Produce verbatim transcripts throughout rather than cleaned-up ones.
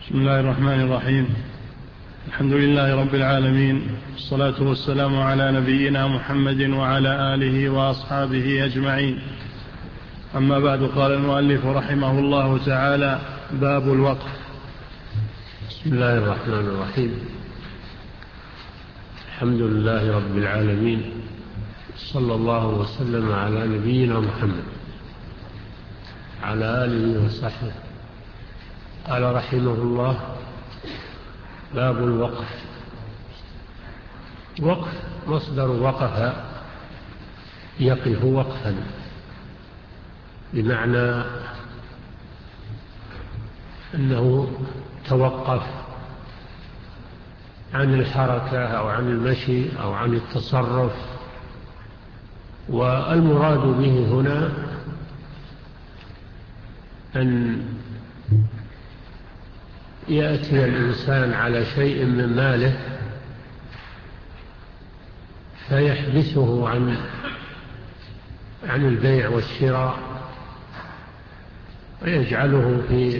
بسم الله الرحمن الرحيم. الحمد لله رب العالمين، والصلاة والسلام على نبينا محمد وعلى آله وأصحابه أجمعين. أما بعد، قال المؤلف رحمه الله تعالى: باب الوقف. بسم الله الرحمن الرحيم. الحمد لله رب العالمين، صلى الله وسلم على نبينا محمد على آله وصحبه. قال رحمه الله: باب الوقف. وقف مصدر وقف يقف وقفا، بمعنى أنه توقف عن الحركة أو عن المشي أو عن التصرف. والمراد به هنا أن يأتي الإنسان على شيء من ماله فيحبسه عن عن البيع والشراء، ويجعله في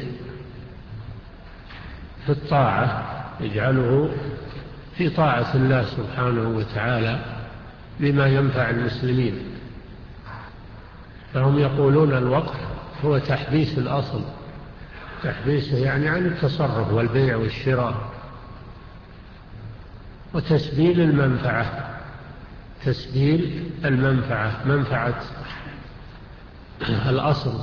في الطاعة، يجعله في طاعة الله سبحانه وتعالى بما ينفع المسلمين. فهم يقولون الوقف هو تحبيس الأصل، تحبيسه يعني عن التصرف والبيع والشراء، وتسبيل المنفعة، تسبيل المنفعة، منفعة الأصل،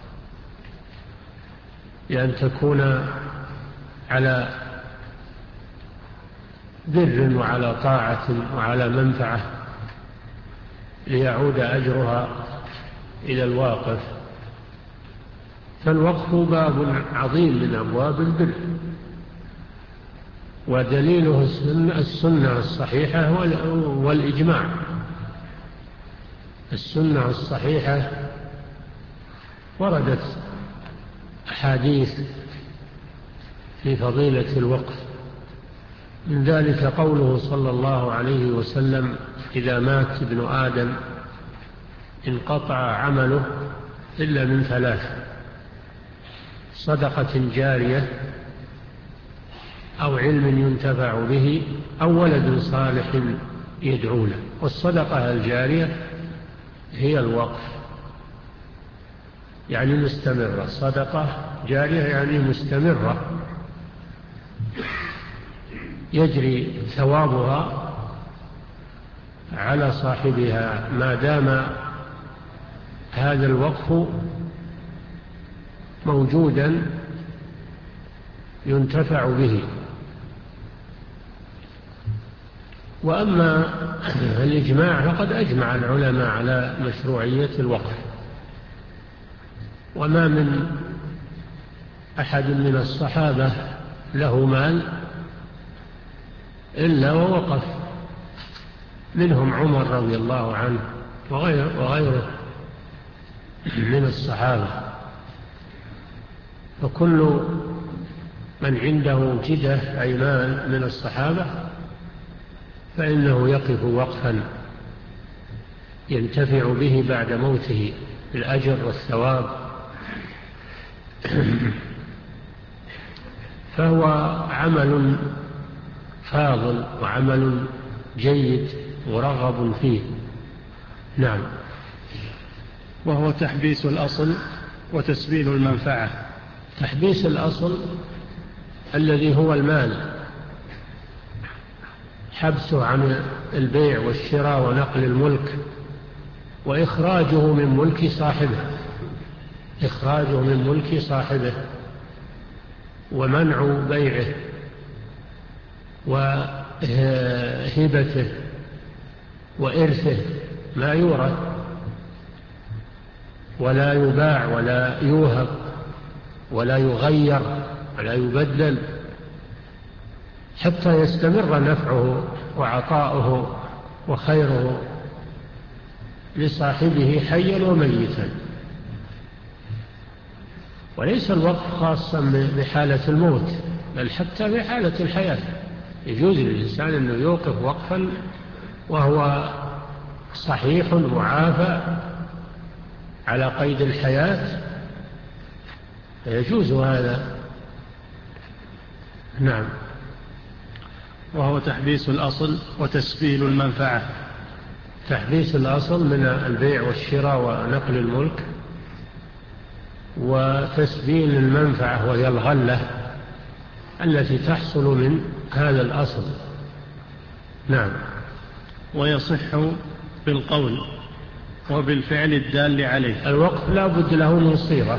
لأن تكون على بر وعلى طاعة وعلى منفعة، ليعود أجرها إلى الواقف. فالوقف باب عظيم من أبواب البر، ودليله السنة الصحيحة والإجماع. السنة الصحيحة وردت أحاديث في فضيلة الوقف، من ذلك قوله صلى الله عليه وسلم: إذا مات ابن آدم انقطع عمله إلا من ثلاث: صدقة جارية، أو علم ينتفع به، أو ولد صالح يدعو له. والصدقة الجارية هي الوقف، يعني مستمرة. صدقة جارية يعني مستمرة، يجري ثوابها على صاحبها ما دام هذا الوقف موجودا ينتفع به. وأما الإجماع فقد أجمع العلماء على مشروعية الوقف، وما من أحد من الصحابة له مال إلا ووقف، منهم عمر رضي الله عنه وغيره من الصحابة. فكل من عنده جدة أي مال من الصحابة فإنه يقف وقفا ينتفع به بعد موته بالأجر والثواب. فهو عمل فاضل وعمل جيد ورغب فيه. نعم. وهو تحبيس الأصل وتسبيل المنفعة. تحبيس الأصل الذي هو المال، حبسه عن البيع والشراء ونقل الملك، وإخراجه من ملك صاحبه، إخراجه من ملك صاحبه، ومنع بيعه وهبته وإرثه، لا يورث ولا يباع ولا يوهب ولا يغير ولا يبدل، حتى يستمر نفعه وعطاؤه وخيره لصاحبه حيا وميتا. وليس الوقف خاصا بحالة الموت، بل حتى بحالة الحياة يجوز للإنسان أنه يوقف وقفا وهو صحيح معافى على قيد الحياة، فيجوز هذا. نعم. وهو تحبيس الأصل وتسبيل المنفعة. تحبيس الأصل من البيع والشراء ونقل الملك، وتسبيل المنفعة وهي الغلة التي تحصل من هذا الأصل. نعم. ويصح بالقول وبالفعل الدال عليه. الوقف لا بد له من صيغة،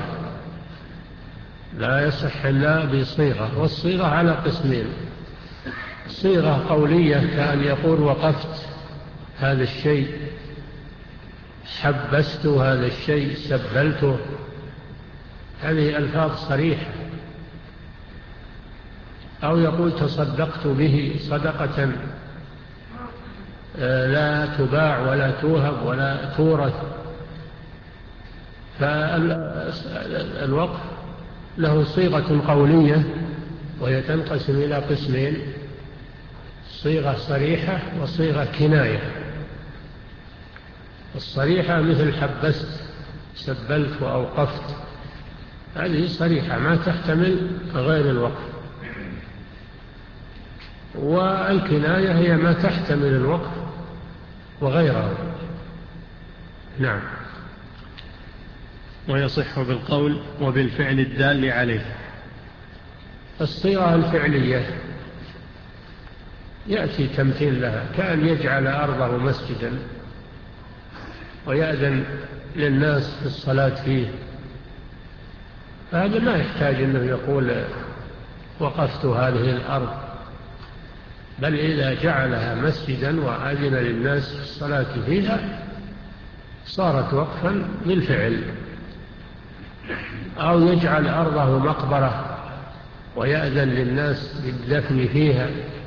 لا يصح إلا بصيغة، والصيغة على قسمين: صيغة قولية كأن يقول وقفت هذا الشيء، حبست هذا الشيء، سبلته، هذه ألفاظ صريحة. أو يقول تصدقت به صدقة لا تباع ولا توهب ولا تورث. فالوقف له صيغة قولية وهي تنقسم إلى قسمين: صيغة صريحة وصيغة كناية. الصريحة مثل حبست، سبلت، وأوقفت، هذه صريحة ما تحتمل غير الوقف. والكناية هي ما تحتمل الوقف وغيره. نعم. ويصح بالقول وبالفعل الدال عليه. الصيغة الفعلية يأتي تمثيل لها، كأن يجعل أرضه مسجدا ويأذن للناس في الصلاة فيه، فهذا ما يحتاج أنه يقول وقفت هذه الأرض، بل إذا جعلها مسجدا وأذن للناس في الصلاة فيها صارت وقفا بالفعل. أو يجعل أرضه مقبرة ويأذن للناس بالدفن فيها،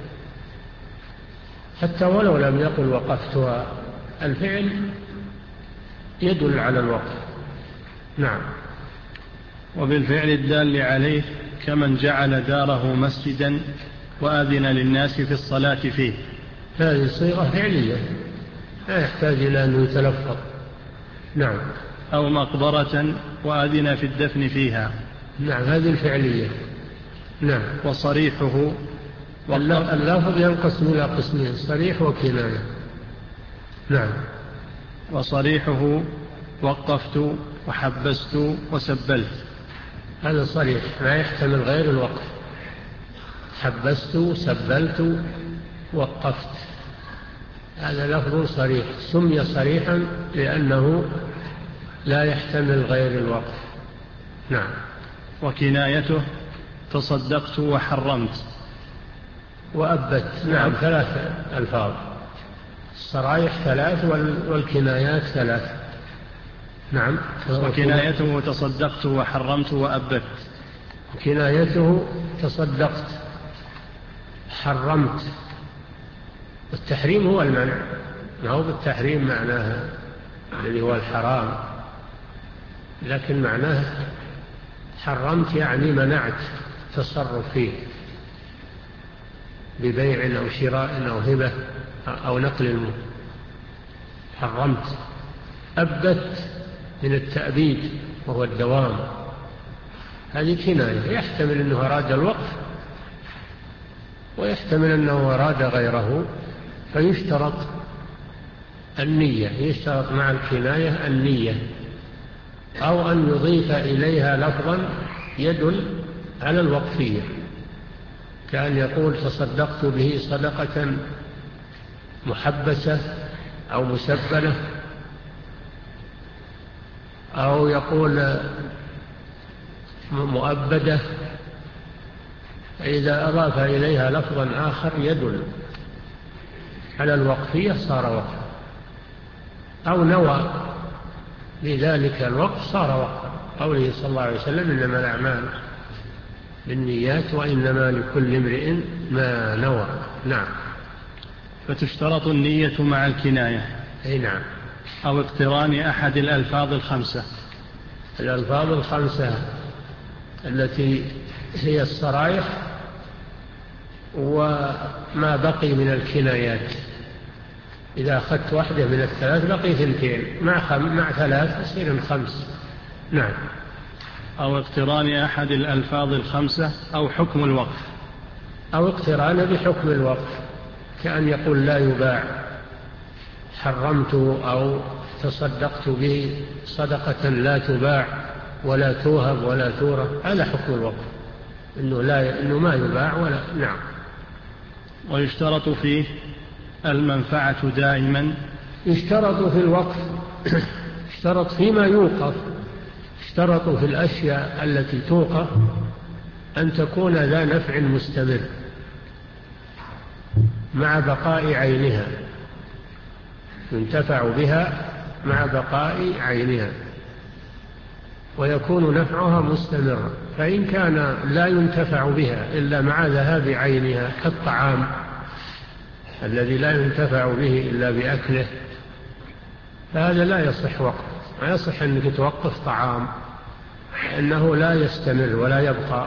حتى ولو لم يقل وقفتها، الفعل يدل على الوقف. نعم. وبالفعل الدال عليه كمن جعل داره مسجدا وآذن للناس في الصلاة فيه. هذه صيغة فعلية لا يحتاج إلى أن يتلفظ. نعم. أو مقبرة وآذن في الدفن فيها. نعم، هذه الفعلية. نعم. وصريحه اللفظ ينقسم إلى قسمين: صريح وكناية. نعم. وصريحه وقفت وحبست وسبلت، هذا صريح لا يحتمل غير الوقف: حبست، سبلت، وقفت، هذا لفظ صريح، سمي صريحا لأنه لا يحتمل غير الوقف. نعم. وكنايته تصدقت وحرمت وأبت. نعم، ثلاث ألفاظ: الصرايح ثلاث والكنايات ثلاث. نعم. وكنايته تصدقت وحرمت وأبت. كنايته تصدقت، حرمت. التحريم هو المنع، ما هو بالتحريم معناها الذي هو الحرام، لكن معناه حرمت يعني منعت تصرف فيه ببيع أو شراء أو هبة أو نقل الملك، حرمت. أبت من التأبيد وهو الدوام، هذه كناية، يحتمل أنه أراد الوقف ويحتمل أنه أراد غيره، فيشترط النية، يشترط مع الكناية النية، أو أن يضيف إليها لفظا يدل على الوقفية، كأن يقول تصدقت به صدقة محبسة أو مسبلة، أو يقول مؤبدة. إذا أضاف إليها لفظا آخر يدل على الوقفية صار وقفا، أو نوى لذلك الوقف صار وقفا، قوله صلى الله عليه وسلم إنما الأعمال بالنيات وإنما لكل امرئ ما نوى. نعم. فتشترط النية مع الكناية. أي نعم. أو اقتران أحد الألفاظ الخمسة. الألفاظ الخمسة التي هي الصرايح وما بقي من الكنايات، إذا أخذت واحدة من الثلاث بقي ثنتين، مع, خم... مع ثلاث يصير خمس. نعم. أو اقتران أحد الألفاظ الخمسة أو حكم الوقف. أو اقتران بحكم الوقف، كأن يقول لا يباع، حرمته أو تصدقت به صدقة لا تباع ولا توهب ولا تورث، هذا حكم الوقف، إنه, لا إنه ما يباع ولا. نعم. ويشترط فيه المنفعة دائما. يشترط في الوقف اشترط فيما يوقف، اشترط في الأشياء التي توقف أن تكون ذا نفع مستمر مع بقاء عينها، ينتفع بها مع بقاء عينها ويكون نفعها مستمرا. فإن كان لا ينتفع بها إلا مع ذهاب عينها، كالطعام الذي لا ينتفع به إلا بأكله، فهذا لا يصح وقف. ما يصح أنك توقف طعام، إنه لا يستمر ولا يبقى،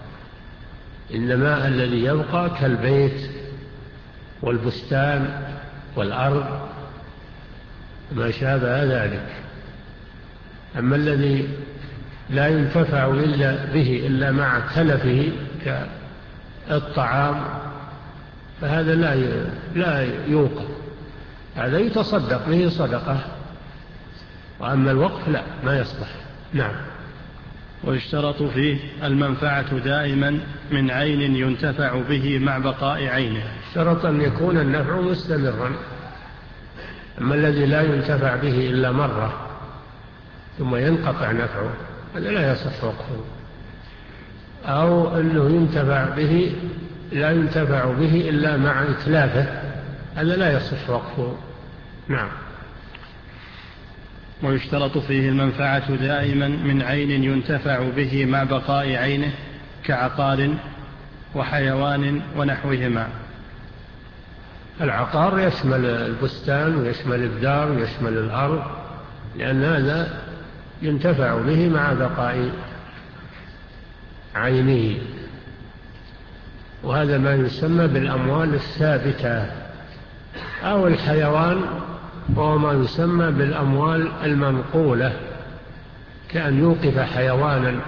إنما الذي يبقى كالبيت والبستان والأرض ما شابه ذلك. أما الذي لا ينتفع إلا به إلا مع تلفه كالطعام فهذا لا لا يوقف، هذا يتصدق به صدقة، وأما الوقف لا، ما يصلح. نعم. ويشترط فيه المنفعة دائما من عين ينتفع به مع بقاء عينه. شرط أن يكون النفع مستمرا. أما الذي لا ينتفع به إلا مرة ثم ينقطع نفعه هذا لا يصح وقفه، أو أنه ينتفع به لا ينتفع به إلا مع إتلافه، هذا لا يصح وقفه. نعم. ويشترط فيه المنفعة دائما من عين ينتفع به مع بقاء عينه كعقار وحيوان ونحوهما. العقار يشمل البستان ويشمل الدار ويشمل الأرض، لأن هذا ينتفع به مع بقاء عينه، وهذا ما يسمى بالأموال الثابتة. أو الحيوان وهو ما يسمى بالأموال المنقولة، كأن يوقف حيوانا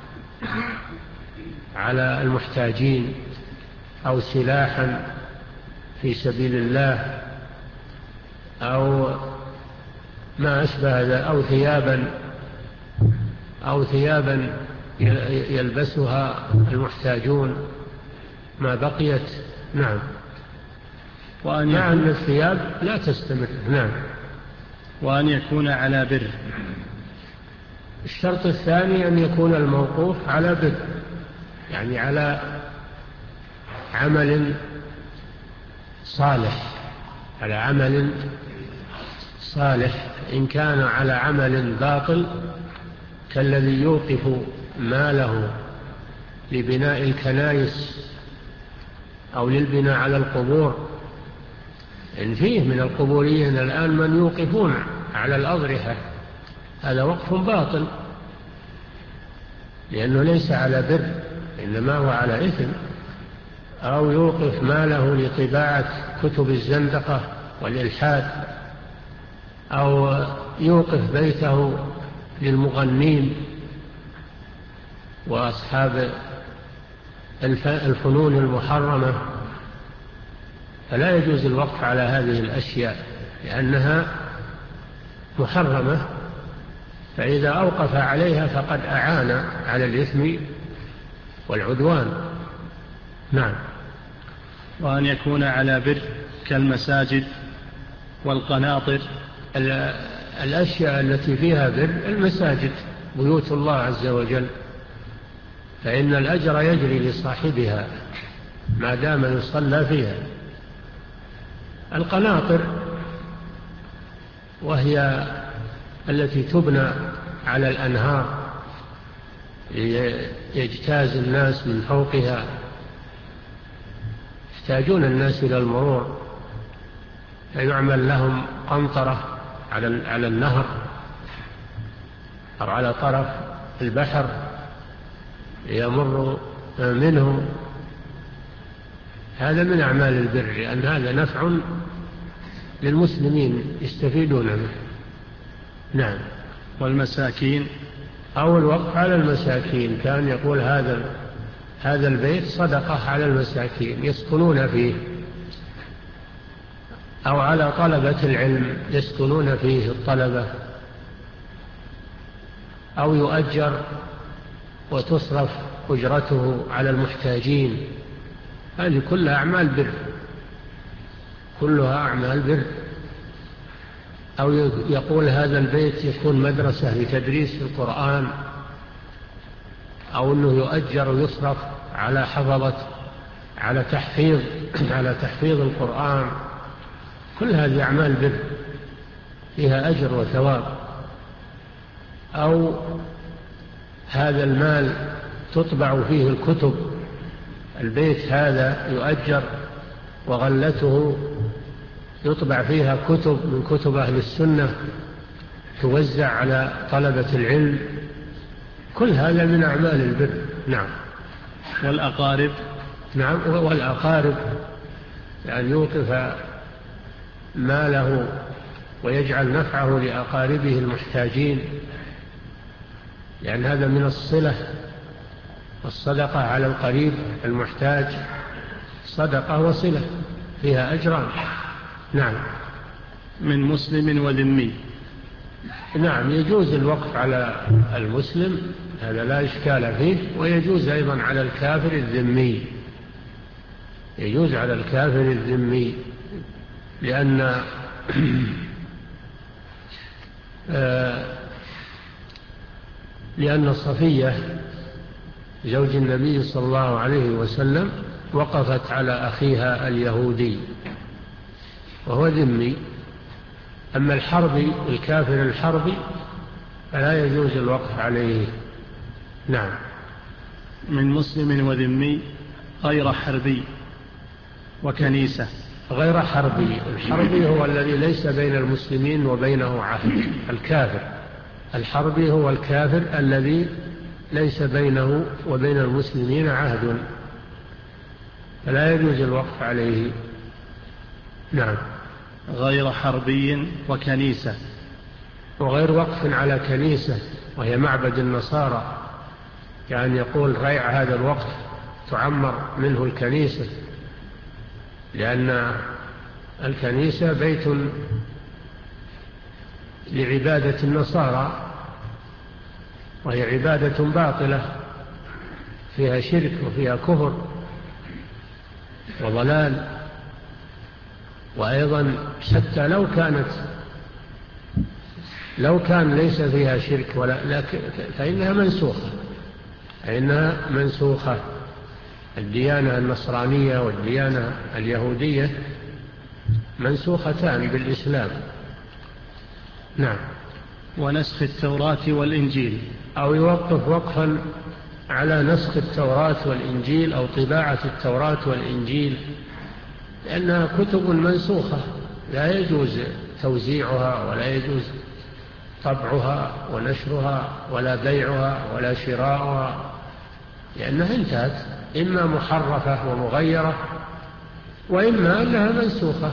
على المحتاجين، أو سلاحا في سبيل الله، أو ما أشبه ذلك، أو ثيابا أو ثيابا يلبسها المحتاجون ما بقيت. نعم. وأن مع أن الثياب لا تستمر. نعم. وأن يكون على بر. الشرط الثاني أن يكون الموقوف على بر، يعني على عمل صالح، على عمل صالح. إن كان على عمل باطل كالذي يوقف ماله لبناء الكنائس أو للبناء على القبور، إن فيه من القبوريين الآن من يوقفون على الأضرحة، هذا وقف باطل لأنه ليس على بر إنما هو على إثم. أو يوقف ماله لطباعة كتب الزندقة والإلحاد، أو يوقف بيته للمغنين وأصحاب الفنون المحرمة، فلا يجوز الوقف على هذه الأشياء لأنها محرمة، فإذا أوقف عليها فقد أعان على الإثم والعدوان. نعم. وأن يكون على بر كالمساجد والقناطر. الأشياء التي فيها بر المساجد، بيوت الله عز وجل، فإن الأجر يجري لصاحبها ما دام يصلى فيها. القناطر وهي التي تبنى على الأنهار يجتاز الناس من فوقها، يحتاجون الناس إلى المرور، فيعمل لهم قنطرة على النهر أو على طرف البحر يمر منه. هذا من أعمال البر، لأن هذا نفع للمسلمين يستفيدون منه. نعم. والمساكين. أو الوقف على المساكين، كان يقول هذا هذا البيت صدقة على المساكين يسكنون فيه، أو على طلبة العلم يسكنون فيه الطلبة، أو يؤجر وتصرف أجرته على المحتاجين. هذه كلها أعمال بر، كلها أعمال بر. أو يقول هذا البيت يكون مدرسة لتدريس القرآن، أو أنه يؤجر ويصرف على حفظة على تحفيظ على تحفيظ القرآن. كل هذه أعمال بر فيها أجر وثواب. أو هذا المال تطبع فيه الكتب، البيت هذا يؤجر وغلته يطبع فيها كتب من كتب أهل السنة توزع على طلبة العلم. كل هذا من أعمال البر. نعم. والأقارب. نعم، والأقارب يعني يوقف ماله ويجعل نفعه لأقاربه المحتاجين، لأن يعني هذا من الصلة. الصدقة على القريب المحتاج صدقة وصلة فيها أجران. نعم. من مسلم وذمي. نعم، يجوز الوقف على المسلم، هذا لا إشكال فيه، ويجوز أيضا على الكافر الذمي، يجوز على الكافر الذمي، لأن لأن صفية زوج النبي صلى الله عليه وسلم وقفت على أخيها اليهودي وهو ذمي. أما الحربي الكافر الحربي فلا يجوز الوقف عليه. نعم. من مسلم وذمي غير حربي وكنيسة. غير حربي، الحربي هو الذي ليس بين المسلمين وبينه عهد. الكافر الحربي هو الكافر الذي ليس بينه وبين المسلمين عهد، فلا يجوز الوقف عليه. نعم. غير حربي وكنيسة. وغير وقف على كنيسة وهي معبد النصارى، يعني يقول ريع هذا الوقف تعمر منه الكنيسة، لأن الكنيسة بيت لعبادة النصارى، وهي عبادة باطلة فيها شرك وفيها كفر وضلال. وأيضا حتى لو كانت لو كان ليس فيها شرك ولا لكن فإنها منسوخة فإنها منسوخة. الديانة النصرانية والديانة اليهودية منسوختان بالإسلام. نعم. ونسخ التوراة والإنجيل. أو يوقف وقفا على نسخ التوراة والإنجيل أو طباعة التوراة والإنجيل، لأنها كتب منسوخة لا يجوز توزيعها ولا يجوز طبعها ونشرها ولا بيعها ولا شراؤها، لأنها انتهت، إما محرفة ومغيرة وإما أنها منسوخة.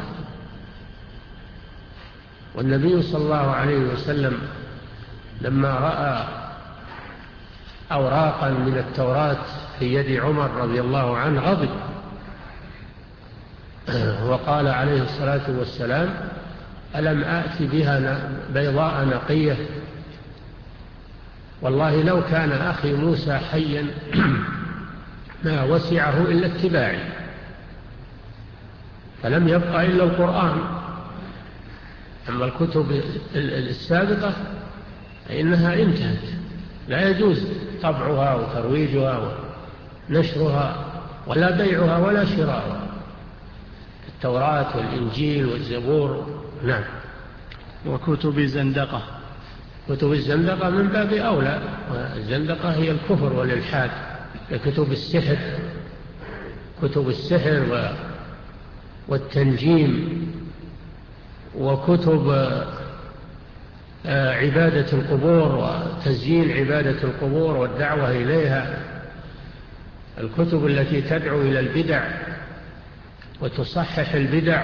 والنبي صلى الله عليه وسلم لما رأى أوراقا من التوراة في يد عمر رضي الله عنه غضب، وقال عليه الصلاة والسلام: ألم آتي بها بيضاء نقية؟ والله لو كان أخي موسى حيا ما وسعه إلا اتباعي. فلم يبقى إلا القرآن. أما الكتب السابقة فإنها انتهت، لا يجوز طبعها وترويجها ونشرها ولا بيعها ولا شراؤها. التوراة والإنجيل والزبور. نعم. وكتب الزندقة. كتب الزندقة من باب أولى، الزندقة هي الكفر والإلحاد، كتب السحر كتب السحر والتنجيم، وكتب عبادة القبور وتزيين عبادة القبور والدعوة إليها، الكتب التي تدعو إلى البدع وتصحح البدع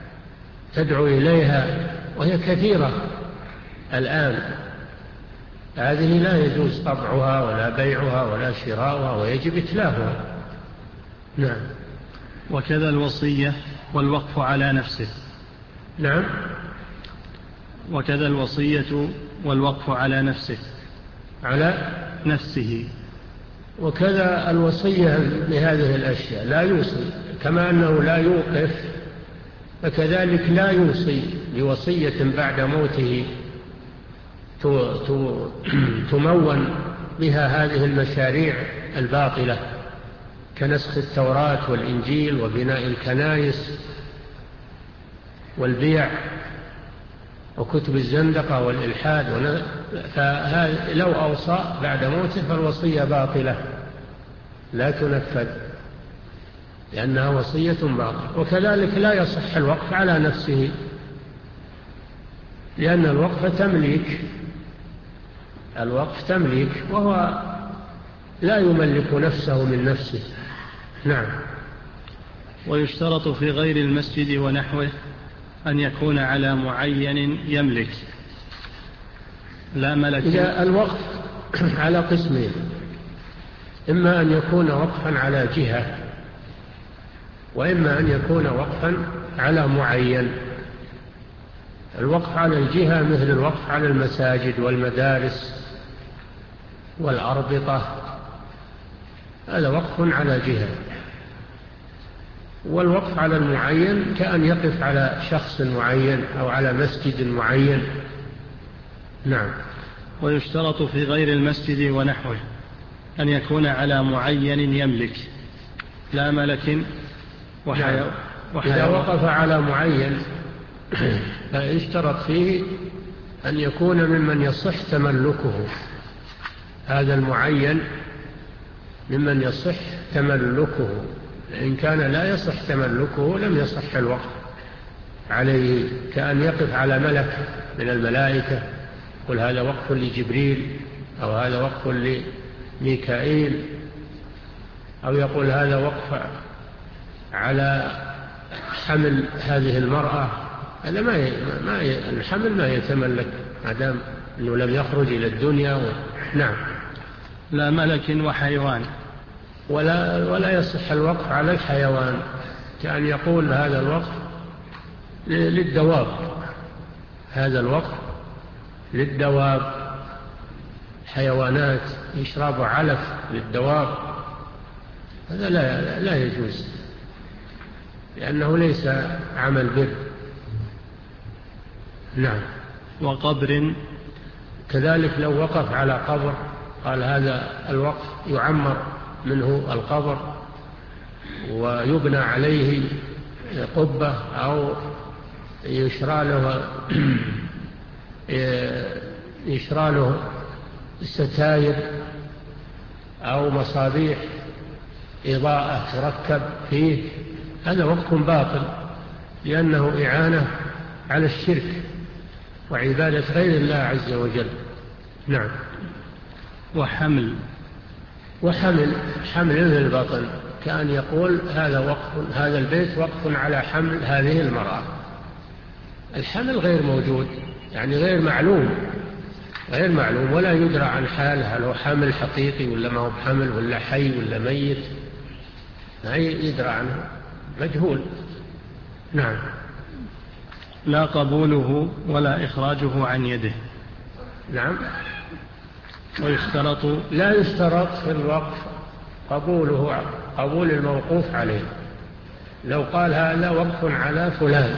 تدعو إليها، وهي كثيرة الآن. هذه لا يجوز طبعها ولا بيعها ولا شراؤها ويجب إتلافها. نعم. وكذا الوصية والوقف على نفسه. نعم. وكذا الوصية والوقف على نفسه على نفسه. وكذا الوصية بهذه الأشياء لا يوصي، كما أنه لا يوقف فكذلك لا يوصي بوصية بعد موته تمون بها هذه المشاريع الباطلة كنسخ التوراة والإنجيل وبناء الكنائس والبيع وكتب الزندقة والإلحاد. فلو أوصى بعد موته فالوصية باطلة لا تنفذ لأنها وصية باطلة. وكذلك لا يصح الوقف على نفسه لأن الوقف تمليك، الوقف تمليك وهو لا يملك نفسه من نفسه. نعم. ويشترط في غير المسجد ونحوه أن يكون على معين يملك لا ملك. إذا الوقف على قسمين، إما أن يكون وقفا على جهة وإما أن يكون وقفا على معين. الوقف على الجهة مثل الوقف على المساجد والمدارس والأربطة، هذا وقف على جهة. والوقف على المعين كأن يقف على شخص معين أو على مسجد معين. نعم. ويشترط في غير المسجد ونحوه أن يكون على معين يملك لا ملك وحيوان. إذا وقف على معين فيشترط فيه أن يكون ممن يصح تملكه، هذا المعين ممن يصح تملكه. إن كان لا يصح تملكه لم يصح الوقف عليه، كأن يقف على ملك من الملائكة قل هذا وقف لجبريل أو هذا وقف لميكائيل، أو يقول هذا وقف على حمل هذه المرأة. هذا ما ي... ما ي... الحمل ما يتملك ما دام أنه لم يخرج إلى الدنيا و... نعم. لا ملك وحيوان. ولا ولا يصح الوقف على الحيوان، كأن يقول هذا الوقف للدواب، هذا الوقف للدواب، حيوانات يشرب علف للدواب، هذا لا لا يجوز لأنه ليس عمل بر. نعم. وقبر كذلك لو وقف على قبر قال هذا الوقف يعمر منه القبر ويبنى عليه قبة أو يشرى له يشرى له ستاير أو مصابيح إضاءة تركب فيه، هذا وقف باطل لأنه إعانة على الشرك وعبادة غير الله عز وجل. نعم. وحمل وحمل حمل من البطن، كأن يقول هذا وقف، هذا البيت وقف على حمل هذه المرأة. الحمل غير موجود، يعني غير معلوم، غير معلوم ولا يدرى عن حاله، هل هو حمل حقيقي ولا ما هو بحمل ولا حي ولا ميت، لا يدرى عنه، مجهول. نعم. لا قبوله ولا إخراجه عن يده. نعم. ويشترط لا يشترط في الوقف قبوله، قبول الموقوف عليه. لو قال هذا وقف على فلان،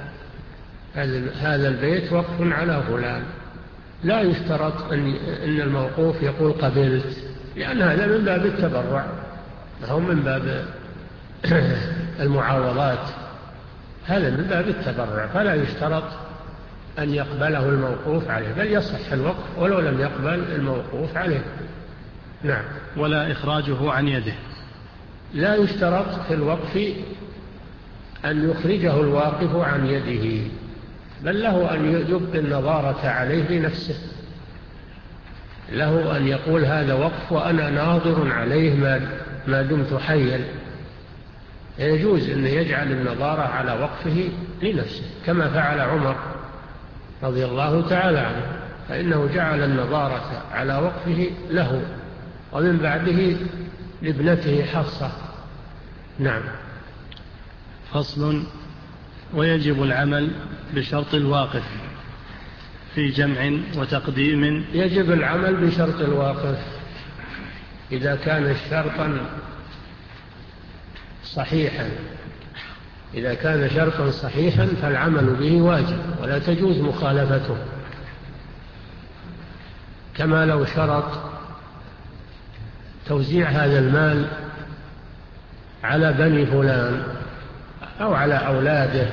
هذا البيت وقف على فلان، لا يشترط أن أن الموقوف يقول قبلت، لأن هذا من باب التبرع، هو من باب المعاوضات، هذا من باب التبرع، فلا يشترط أن يقبله الموقوف عليه، بل يصح الوقف ولو لم يقبل الموقوف عليه. نعم. ولا إخراجه عن يده. لا يشترط في الوقف أن يخرجه الواقف عن يده، بل له أن يبقي النظارة عليه بنفسه، له أن يقول هذا وقف وأنا ناظر عليه ما, ما دمت حيا. يجوز أن يجعل النظارة على وقفه لنفسه كما فعل عمر رضي الله تعالى عنه، فإنه جعل النظارة على وقفه له، ومن بعده لابنته حفصة. نعم. فصل. ويجب العمل بشرط الواقف في جمع وتقديم. يجب العمل بشرط الواقف إذا كان شرطا صحيحا إذا كان شرطا صحيحا فالعمل به واجب ولا تجوز مخالفته، كما لو شرط توزيع هذا المال على بني فلان أو على أولاده،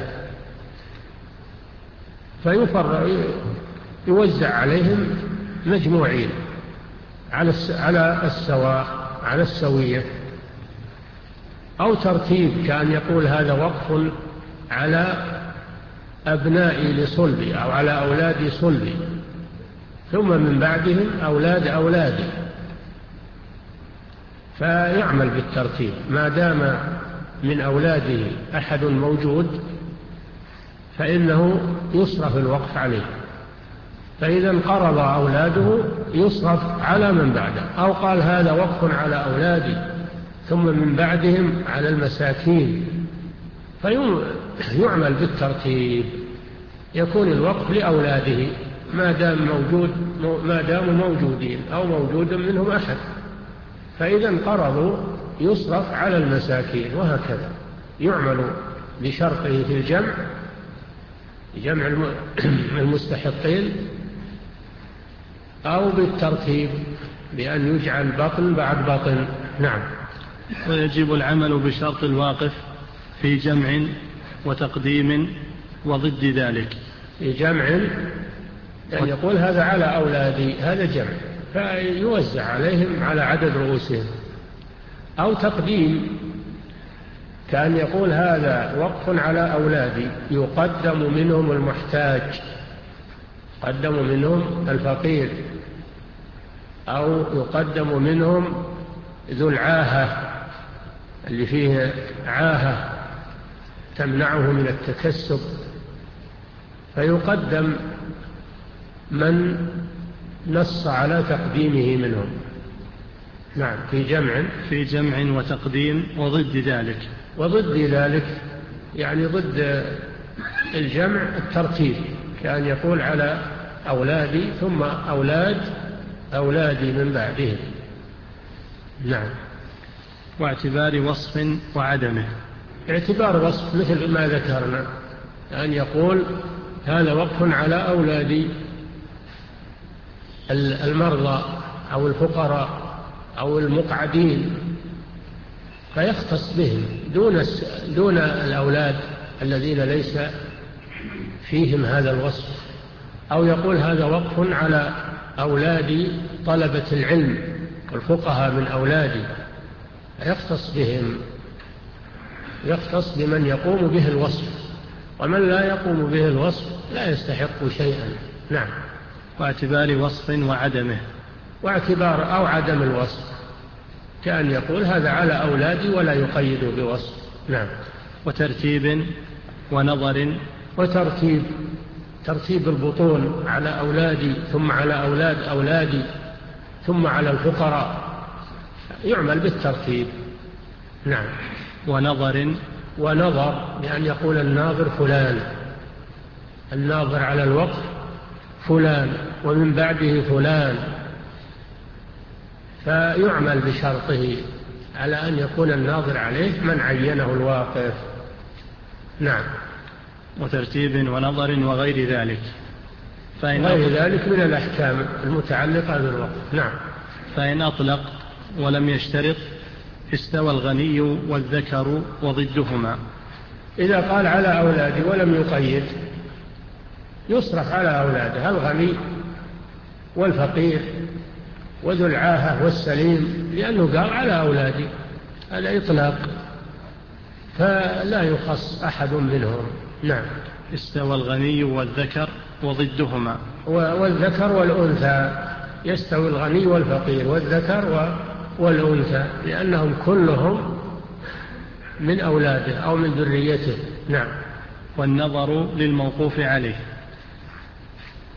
فيفر يوزع عليهم مجموعين على السواء على السوية، أو ترتيب كان يقول هذا وقف على أبنائي لصلبي أو على أولادي صلبي، ثم من بعدهم أولاد أولادي، فيعمل بالترتيب ما دام من أولاده أحد موجود فإنه يصرف الوقف عليه، فإذا انقرض أولاده يصرف على من بعده، أو قال هذا وقف على أولادي ثم من بعدهم على المساكين، فيعمل بالترتيب، يكون الوقف لأولاده ما دام موجود ما داموا موجودين أو موجود منهم أحد، فإذا انقرضوا يصرف على المساكين، وهكذا يعمل بشرطه في الجمع جمع المستحقين، أو بالترتيب بأن يجعل بطن بعد بطن. نعم. ويجب العمل بشرط الواقف في جمع وتقديم وضد ذلك. في جمع يعني يقول هذا على أولادي، هذا جمع فيوزع عليهم على عدد رؤوسهم، أو تقديم كان يقول هذا وقف على أولادي يقدم منهم المحتاج، يقدم منهم الفقير، أو يقدم منهم ذو العاهة اللي فيه عاهة تمنعه من التكسب، فيقدم من نص على تقديمه منهم. نعم. في جمع في جمع وتقديم وضد ذلك. وضد ذلك يعني ضد الجمع الترتيب، كان يقول على أولادي ثم أولاد أولادي من بعدهم. نعم. واعتبار وصف وعدمه. اعتبار وصف مثل ما ذكرنا، أن يقول هذا وقف على أولادي المرضى أو الفقراء أو المقعدين، فيختص بهم دون دون الأولاد الذين ليس فيهم هذا الوصف، أو يقول هذا وقف على أولادي طلبة العلم والفقهاء من أولادي، يختص بهم، يختص بمن يقوم به الوصف، ومن لا يقوم به الوصف لا يستحق شيئا. نعم. واعتبار وصف وعدمه. واعتبار أو عدم الوصف، كان يقول هذا على أولادي ولا يقيد بوصف. نعم. وترتيب ونظر. وترتيب ترتيب البطون على أولادي ثم على أولاد أولادي ثم على الفقراء، يعمل بالترتيب. نعم. ونظر. ونظر بأن يقول الناظر فلان، الناظر على الوقف فلان ومن بعده فلان، فيعمل بشرطه على أن يكون الناظر عليه من عينه الواقف. نعم. وترتيب ونظر وغير ذلك. فإن غير ذلك من الأحكام المتعلقة بالوقف. نعم. فإن أطلق ولم يشترط استوى الغني والذكر وضدهما. إذا قال على أولادي ولم يقيد يصرف على أولاده الغني والفقير وذو العاهة والسليم، لأنه قال على أولادي، هذا إطلاق فلا يخص أحد منهم. نعم. استوى الغني والذكر وضدهما. والذكر والأنثى، يستوي الغني والفقير والذكر والأنثى، لأنهم كلهم من أولاده أو من ذريته. نعم. والنظر للموقوف عليه.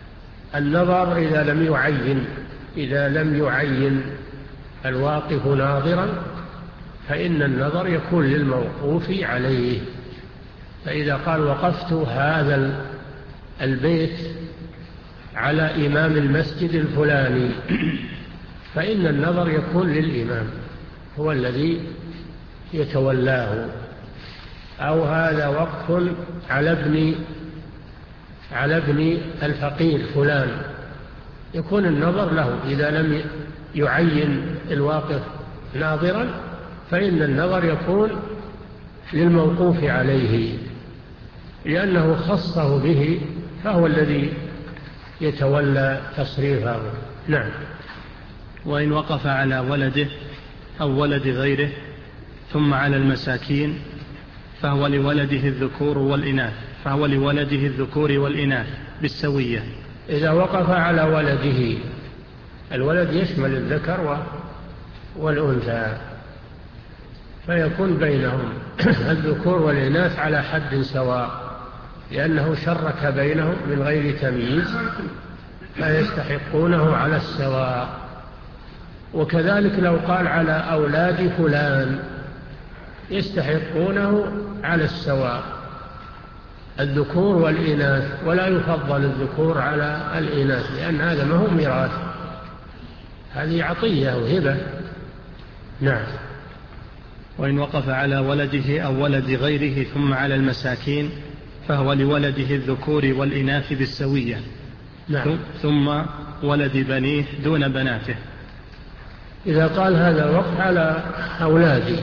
النظر إذا لم يعين إذا لم يعين الواقف ناظرا فإن النظر يكون للموقوف عليه. فإذا قال وقفت هذا البيت على إمام المسجد الفلاني فإن النظر يكون للإمام، هو الذي يتولاه. أو هذا وقف على ابن على ابن الفقير فلان، يكون النظر له. إذا لم يعين الواقف ناظرا فإن النظر يكون للموقوف عليه، لأنه خصه به فهو الذي يتولى تصريفه. نعم. وإن وقف على ولده أو ولد غيره ثم على المساكين فهو لولده الذكور والإناث فهو لولده الذكور والإناث بالسوية. إذا وقف على ولده، الولد يشمل الذكر والأنثى، فيكون بينهم الذكور والإناث على حد سواء، لأنه شرك بينهم من غير تمييز فيستحقونه على السواء. وكذلك لو قال على أولاد فلان يستحقونه على السواء، الذكور والإناث، ولا يفضل الذكور على الإناث، لأن هذا ما هو ميراث، هذه عطية وهبة. نعم. وإن وقف على ولده أو ولد غيره ثم على المساكين فهو لولده الذكور والإناث بالسوية. نعم. ثم ولد بنيه دون بناته. إذا قال هذا الوقف على أولادي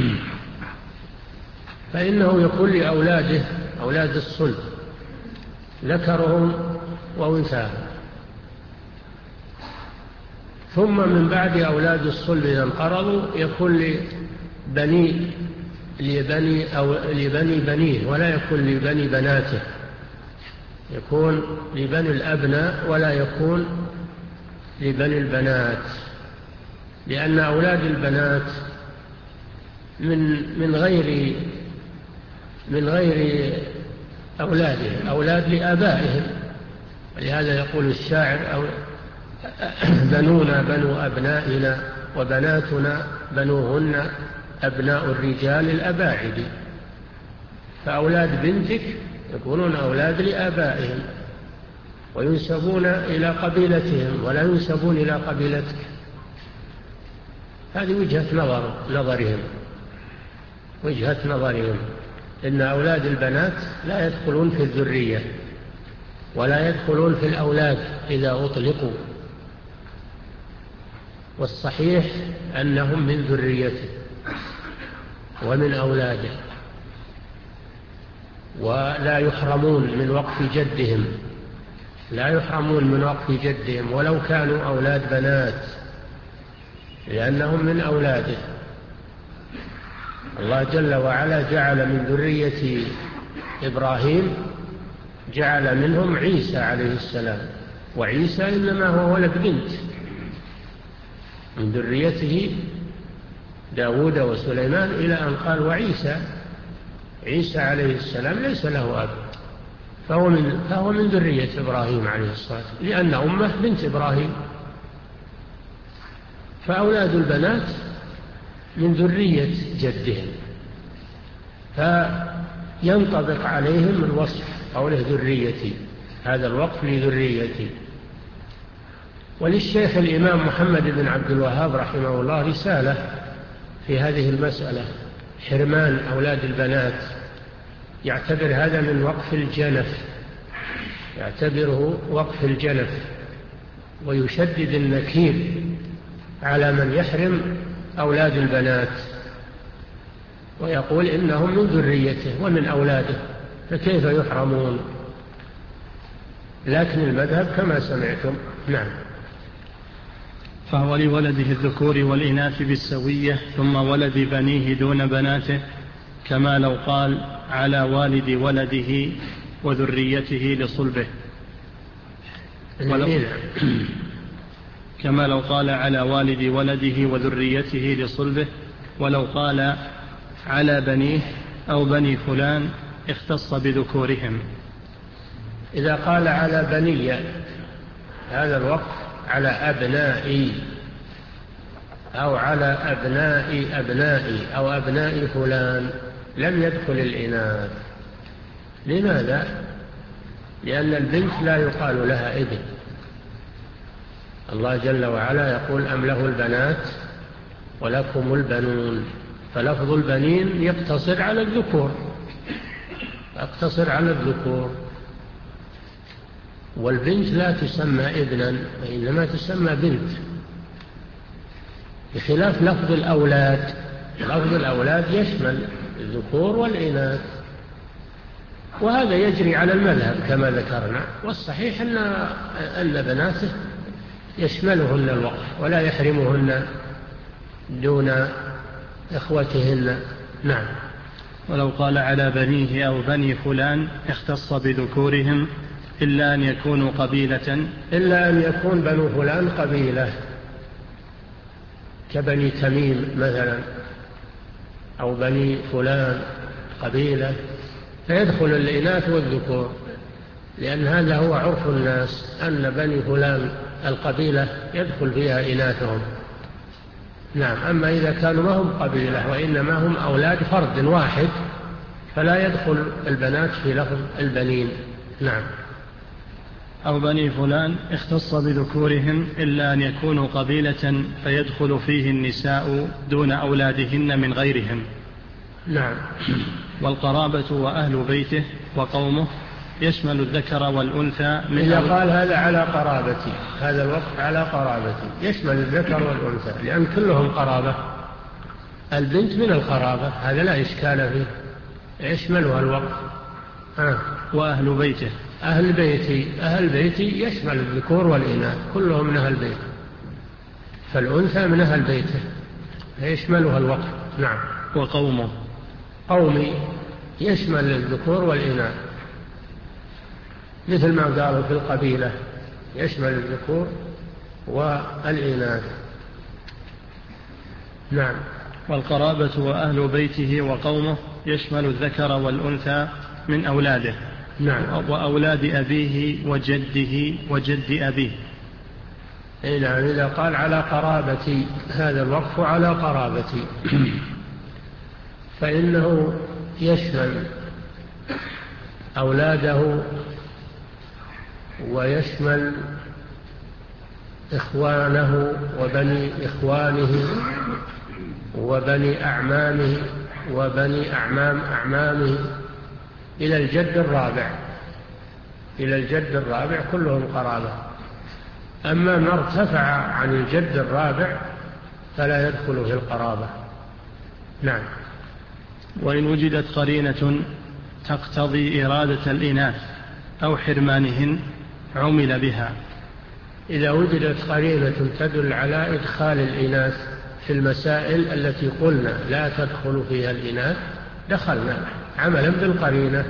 فإنه يكون لأولاده أولاد الصلب ذكرهم وأنثاهم، ثم من بعد أولاد الصلب إذا انقرضوا يكون لبني لبني أو لبني بنيه ولا يكون لبني بناته، يكون لبني الأبناء ولا يكون لبني البنات، لأن أولاد البنات من من غير من غير أولادهم، أولاد لآبائهم، ولهذا يقول الشاعر أو بنونا بنو أبنائنا وبناتنا بنوهن أبناء الرجال الأباعد. فأولاد بنتك يكونون أولاد لآبائهم وينسبون إلى قبيلتهم ولا ينسبون إلى قبيلتك. هذه وجهة نظر نظرهم وجهة نظرهم إن أولاد البنات لا يدخلون في الذرية ولا يدخلون في الأولاد إذا أطلقوا، والصحيح أنهم من ذريته ومن أولاده، ولا يحرمون من وقف جدهم لا يحرمون من وقف جدهم ولو كانوا أولاد بنات، لأنهم من أولاده. الله جل وعلا جعل من ذرية إبراهيم جعل منهم عيسى عليه السلام، وعيسى إنما هو ولد بنت، من ذريته داود وسليمان إلى أن قال وعيسى، عيسى عليه السلام ليس له أب، فهو من, فهو من ذرية إبراهيم عليه الصلاة والسلام، لأن أمه بنت إبراهيم. فأولاد البنات من ذرية جدهم، فينطبق عليهم الوصف قوله ذريتي، هذا الوقف لذريتي. وللشيخ الإمام محمد بن عبد الوهاب رحمه الله رسالة في هذه المسألة، حرمان أولاد البنات، يعتبر هذا من وقف الجنف، يعتبره وقف الجنف، ويشدد النكير على من يحرم أولاد البنات، ويقول إنهم من ذريته ومن أولاده، فكيف يحرمون؟ لكن المذهب كما سمعتم. نعم. فهو لولده الذكور والإناث بالسوية، ثم ولد بنيه دون بناته، كما لو قال على والد ولده وذريته لصلبه، ولو كما لو قال على والد ولده وذريته لصلبه، ولو قال على بنيه أو بني فلان اختص بذكورهم. إذا قال على بني هذا الوقف على أبنائي أو على أبناء أبنائي أو أبناء فلان، لم يدخل الإناث. لماذا؟ لأن البنت لا يقال لها ابن. الله جل وعلا يقول أم له البنات ولكم البنون، فلفظ البنين يقتصر على الذكور، يقتصر على الذكور. والبنت لا تسمى ابنا وإنما تسمى بنت، بخلاف لفظ الأولاد. لفظ الأولاد يشمل الذكور والإناث، وهذا يجري على المذهب كما ذكرنا، والصحيح أن أن بناته يشملهن الوقف ولا يحرمهن دون إخوتهن. نعم. ولو قال على بنيه أو بني فلان اختص بذكورهم إلا أن يكونوا قبيلة، إلا أن يكون بنو فلان قبيلة كبني تميم مثلا، أو بني فلان قبيلة، فيدخل الإناث والذكور، لأن هذا هو عرف الناس أن بني فلان القبيلة يدخل فيها إناثهم. نعم. أما إذا كانوا ما هم قبيلة وإنما هم أولاد فرد واحد فلا يدخل البنات في لفظ البنين. نعم. أو بني فلان اختص بذكورهم إلا أن يكونوا قبيلة فيدخل فيه النساء دون أولادهن من غيرهم. نعم. والقرابة وأهل بيته وقومه يشمل الذكر والأنثى. من إذا قال هذا على قرابتي، هذا الوقف على قرابتي، يشمل الذكر والأنثى لأن كلهم قرابة. البنت من القرابة، هذا لا إشكال فيه، يشملها الوقف. آه. وأهل بيته، أهل بيتي، أهل بيتي يشمل الذكور والإناث، كلهم من أهل بيت، فالأنثى من أهل بيته يشملها الوقف. نعم. وقومه، قومي يشمل الذكور والإناث، مثل ما قالوا في القبيلة يشمل الذكور والإناث. نعم. والقرابة وأهل بيته وقومه يشمل الذكر والأنثى من أولاده. نعم. وأولاد أبيه وجده وجد أبيه. نعم. إذا قال على قرابتي، هذا الوقف على قرابتي فإنه يشمل أولاده ويشمل إخوانه وبني إخوانه وبني أعمامه وبني أعمام أعمامه إلى الجد الرابع، إلى الجد الرابع كلهم قرابة. أما ما ارتفع عن الجد الرابع فلا يدخل في القرابة. نعم. وإن وجدت قرينة تقتضي إرادة الإناث أو حرمانهن عمل بها. إذا وجدت قرينة تدل على إدخال الإناث في المسائل التي قلنا لا تدخل فيها الإناث دخلنا عملا بالقرينة،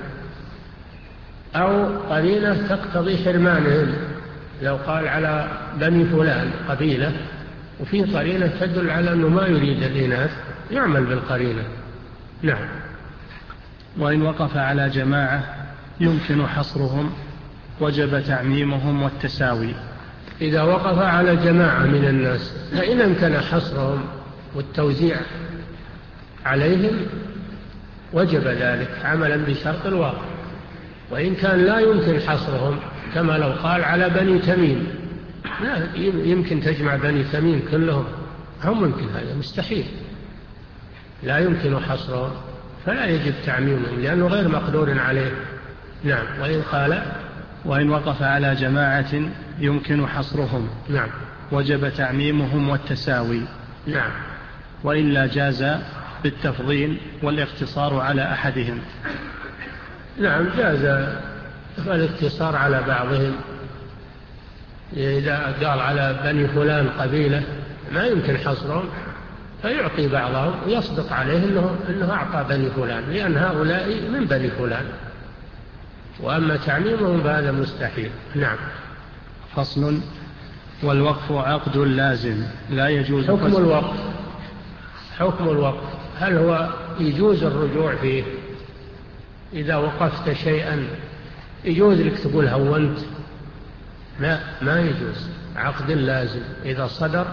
أو قرينة تقتضي حرمانهن. لو قال على بني فلان قبيلة وفي قرينة تدل على أنه ما يريد الإناث يعمل بالقرينة. نعم. وإن وقف على جماعة يمكن حصرهم وجب تعميمهم والتساوي. إذا وقف على جماعة من الناس فإن أمكن حصرهم والتوزيع عليهم وجب ذلك عملا بشرط الواقع. وإن كان لا يمكن حصرهم كما لو قال على بني تميم، لا يمكن تجمع بني تميم كلهم، هم ممكن، هذا مستحيل، لا يمكن حصرهم فلا يجب تعميمهم لأنه غير مقدور عليه. نعم. وإن قال وإن وقف على جماعة يمكن حصرهم. نعم. وجب تعميمهم والتساوي. نعم. وإلا جاز بالتفضيل والاقتصار على أحدهم. نعم. جاز الاقتصار على بعضهم. إذا قال على بني فلان قبيلة ما يمكن حصرهم فيعطي بعضهم ويصدق عليه إنه, إنه أعطى بني فلان لأن هؤلاء من بني فلان، وأما تعميمهم فهذا مستحيل. نعم. فصل. والوقف عقد لازم لا يجوز. حكم الوقف، حكم الوقف هل هو يجوز الرجوع فيه؟ إذا وقفت شيئا يجوز لك تقول هونت لا، ما يجوز. عقد لازم إذا صدر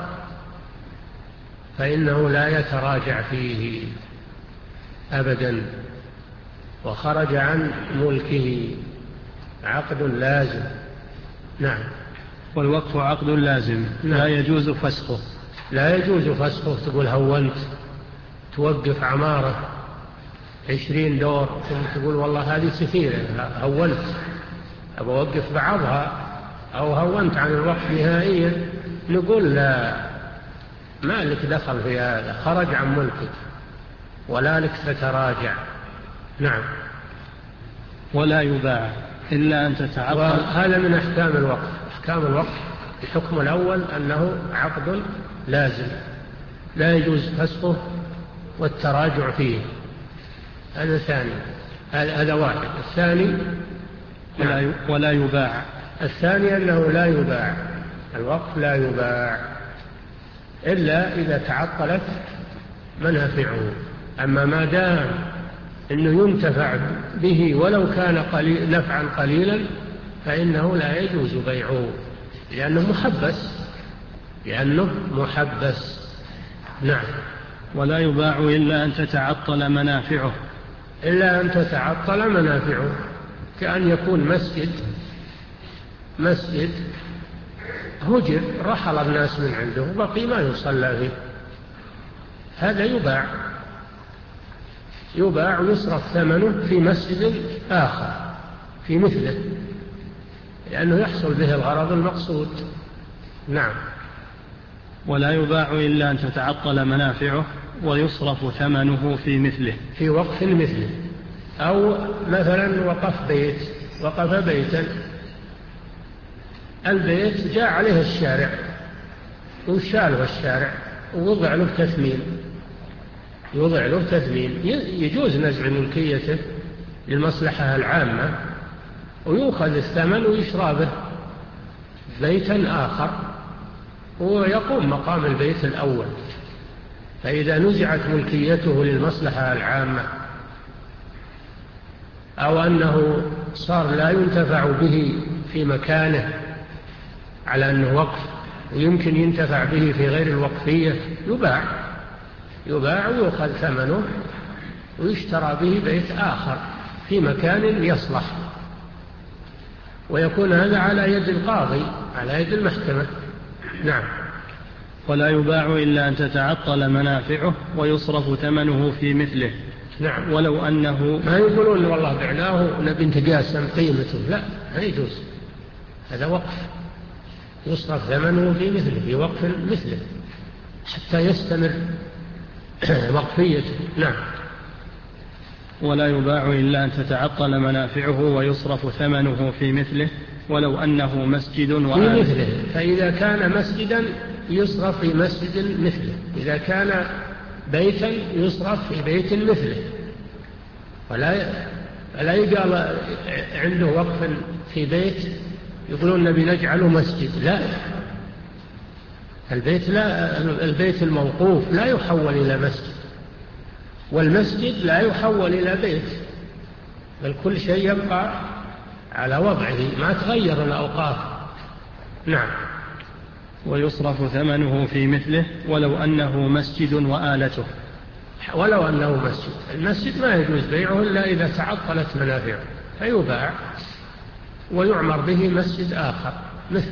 فإنه لا يتراجع فيه أبدا، وخرج عن ملكه. عقد لازم. نعم. والوقف عقد لازم. نعم. لا يجوز فسخه. لا يجوز فسخه. تقول هونت، توقف عمارة عشرين دور ثم تقول والله هذه كثيرة، هونت أبغى أوقف بعضها، أو هونت عن الوقف نهائيا. نقول لا، ما لك دخل في هذا، خرج عن ملكك ولا لك تتراجع. نعم. ولا يباع إلا أن تتعطل. وهذا من أحكام الوقف. أحكام الوقف الحكم الأول أنه عقد لازم لا يجوز فسخه والتراجع فيه. هذا ثاني. هذا واحد. الثاني ولا ولا يباع. الثاني أنه لا يباع. الوقف لا يباع إلا إذا تعطلت منافعه. أما ما دام أنه ينتفع به ولو كان قليل نفعا قليلا فإنه لا يجوز بيعه، لأنه محبس لأنه محبس. نعم. ولا يباع إلا أن تتعطل منافعه. إلا أن تتعطل منافعه، كأن يكون مسجد مسجد هجر، رحل الناس من عنده وبقي ما يصلى فيه، هذا يباع يباع ويصرف ثمنه في مسجد آخر في مثله، لأنه يحصل به الغرض المقصود. نعم. ولا يباع إلا أن تتعطل منافعه ويصرف ثمنه في مثله. في وقف مثله. أو مثلا وقف بيت وقف بيتا، البيت جاء عليه الشارع وشاله الشارع ووضع له تثمين يوضع له تثمين يجوز نزع ملكيته للمصلحة العامة، ويؤخذ الثمن ويشرى به بيتا آخر ويقوم مقام البيت الأول. فإذا نزعت ملكيته للمصلحة العامة أو أنه صار لا ينتفع به في مكانه على أنه وقف ويمكن ينتفع به في غير الوقفية، يباع يباع ويؤخذ ثمنه ويشترى به بيت آخر في مكان يصلح، ويكون هذا على يد القاضي على يد المحكمة. نعم. ولا يباع إلا أن تتعطل منافعه ويصرف ثمنه في مثله. نعم. ولو أنه ما يقولون والله بعناه ونبي نتقاسم قيمته، لا، ما يجوز. هذا وقف يصرف ثمنه في مثله في وقف مثله حتى يستمر وقفيته. نعم. ولا يباع إلا أن تتعطل منافعه ويصرف ثمنه في مثله ولو أنه مسجد وآل. في مثله. فإذا كان مسجدا يصرف في مسجد مثله، إذا كان بيتا يصرف في بيت مثله، ولا لا يقال عنده وقف في بيت يقولون نبي نجعله مسجد، لا، البيت لا البيت الموقوف لا يحول إلى مسجد، والمسجد لا يحول إلى بيت، بل كل شيء يبقى على وضعه ما تغير الأوقاف. نعم. ويصرف ثمنه في مثله ولو أنه مسجد وآلته. ولو أنه مسجد، المسجد ما يجوز بيعه إلا إذا تعطلت منافعه فيباع ويعمر به مسجد آخر مثله.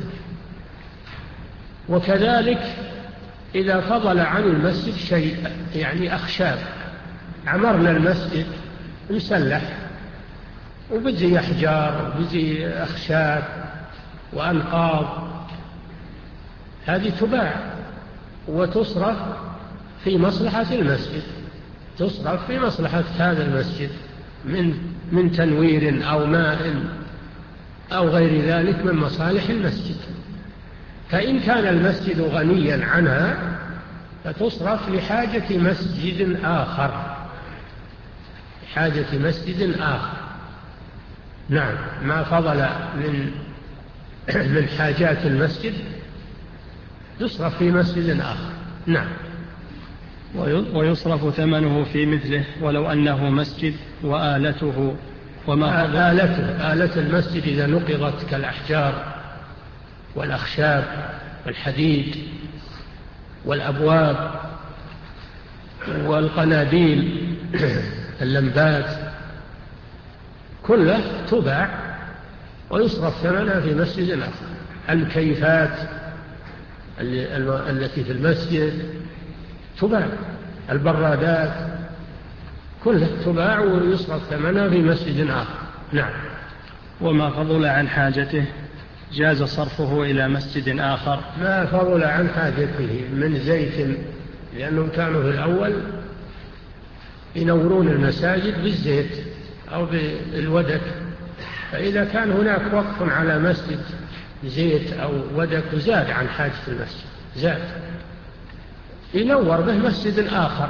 وكذلك إذا فضل عن المسجد شيء، يعني أخشاب، عمرنا المسجد مسلح وبزي أحجار وبزي أخشاب وأنقاض، هذه تباع وتصرف في مصلحة المسجد، تصرف في مصلحة هذا المسجد من من تنوير أو ماء أو غير ذلك من مصالح المسجد. فإن كان المسجد غنيا عنها فتصرف لحاجة مسجد آخر حاجة مسجد آخر. نعم. ما فضل من من حاجات المسجد يصرف في مسجد آخر. نعم. ويصرف ثمنه في مثله ولو أنه مسجد وآلته. وما آلته آلة المسجد إذا نقضت كالأحجار والأخشاب والحديد والأبواب والقناديل اللمبات كلها تباع ويصرف ثمنها في مسجد آخر. الكيفات التي في المسجد تباع، البرادات كلها تباع ويصرف ثمنها في مسجد آخر. نعم. وما فضل عن حاجته جاز صرفه إلى مسجد آخر. ما فضل عن حاجته من زيت، لأنهم كانوا في الأول ينورون المساجد بالزيت أو بالودك، فإذا كان هناك وقف على مسجد زيت أو ودك زاد عن حاجة المسجد، زاد ينور به مسجد آخر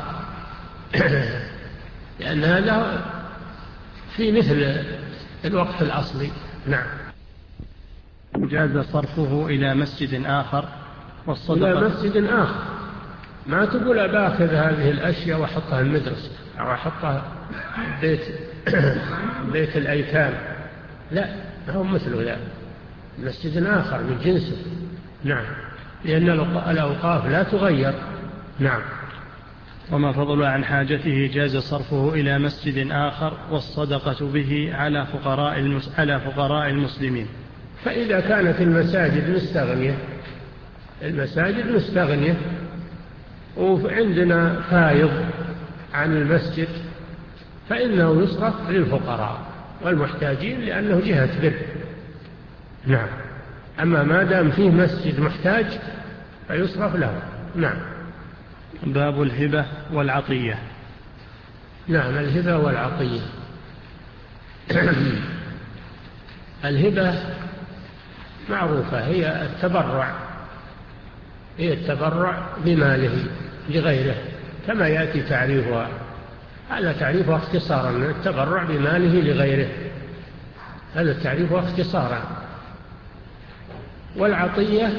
لأن هذا في مثل الوقف الأصلي. نعم. جاز صرفه إلى مسجد آخر والصدقة إلى مسجد آخر. ما تقول أباخذ هذه الأشياء وأحطها المدرسة أو أحطها بيت بيت الأيتام، لا، هو مثله لا، مسجد آخر من جنسه. نعم، لأن الأوقاف لا تغير. نعم. وما فضل عن حاجته جاز صرفه إلى مسجد آخر والصدقة به على فقراء المس... على فقراء المسلمين. فإذا كانت المساجد مستغنية، المساجد مستغنية وعندنا فائض عن المسجد، فإنه يصرف للفقراء والمحتاجين لأنه جهة بر. نعم. أما ما دام فيه مسجد محتاج فيصرف له. نعم. باب الهبة والعطية. نعم، الهبة والعطية. الهبة معروفة، هي التبرع، هي التبرع بماله لغيره كما يأتي تعريفها. هذا تعريفها اختصارا، التبرع بماله لغيره، هذا تعريفها اختصارا. والعطية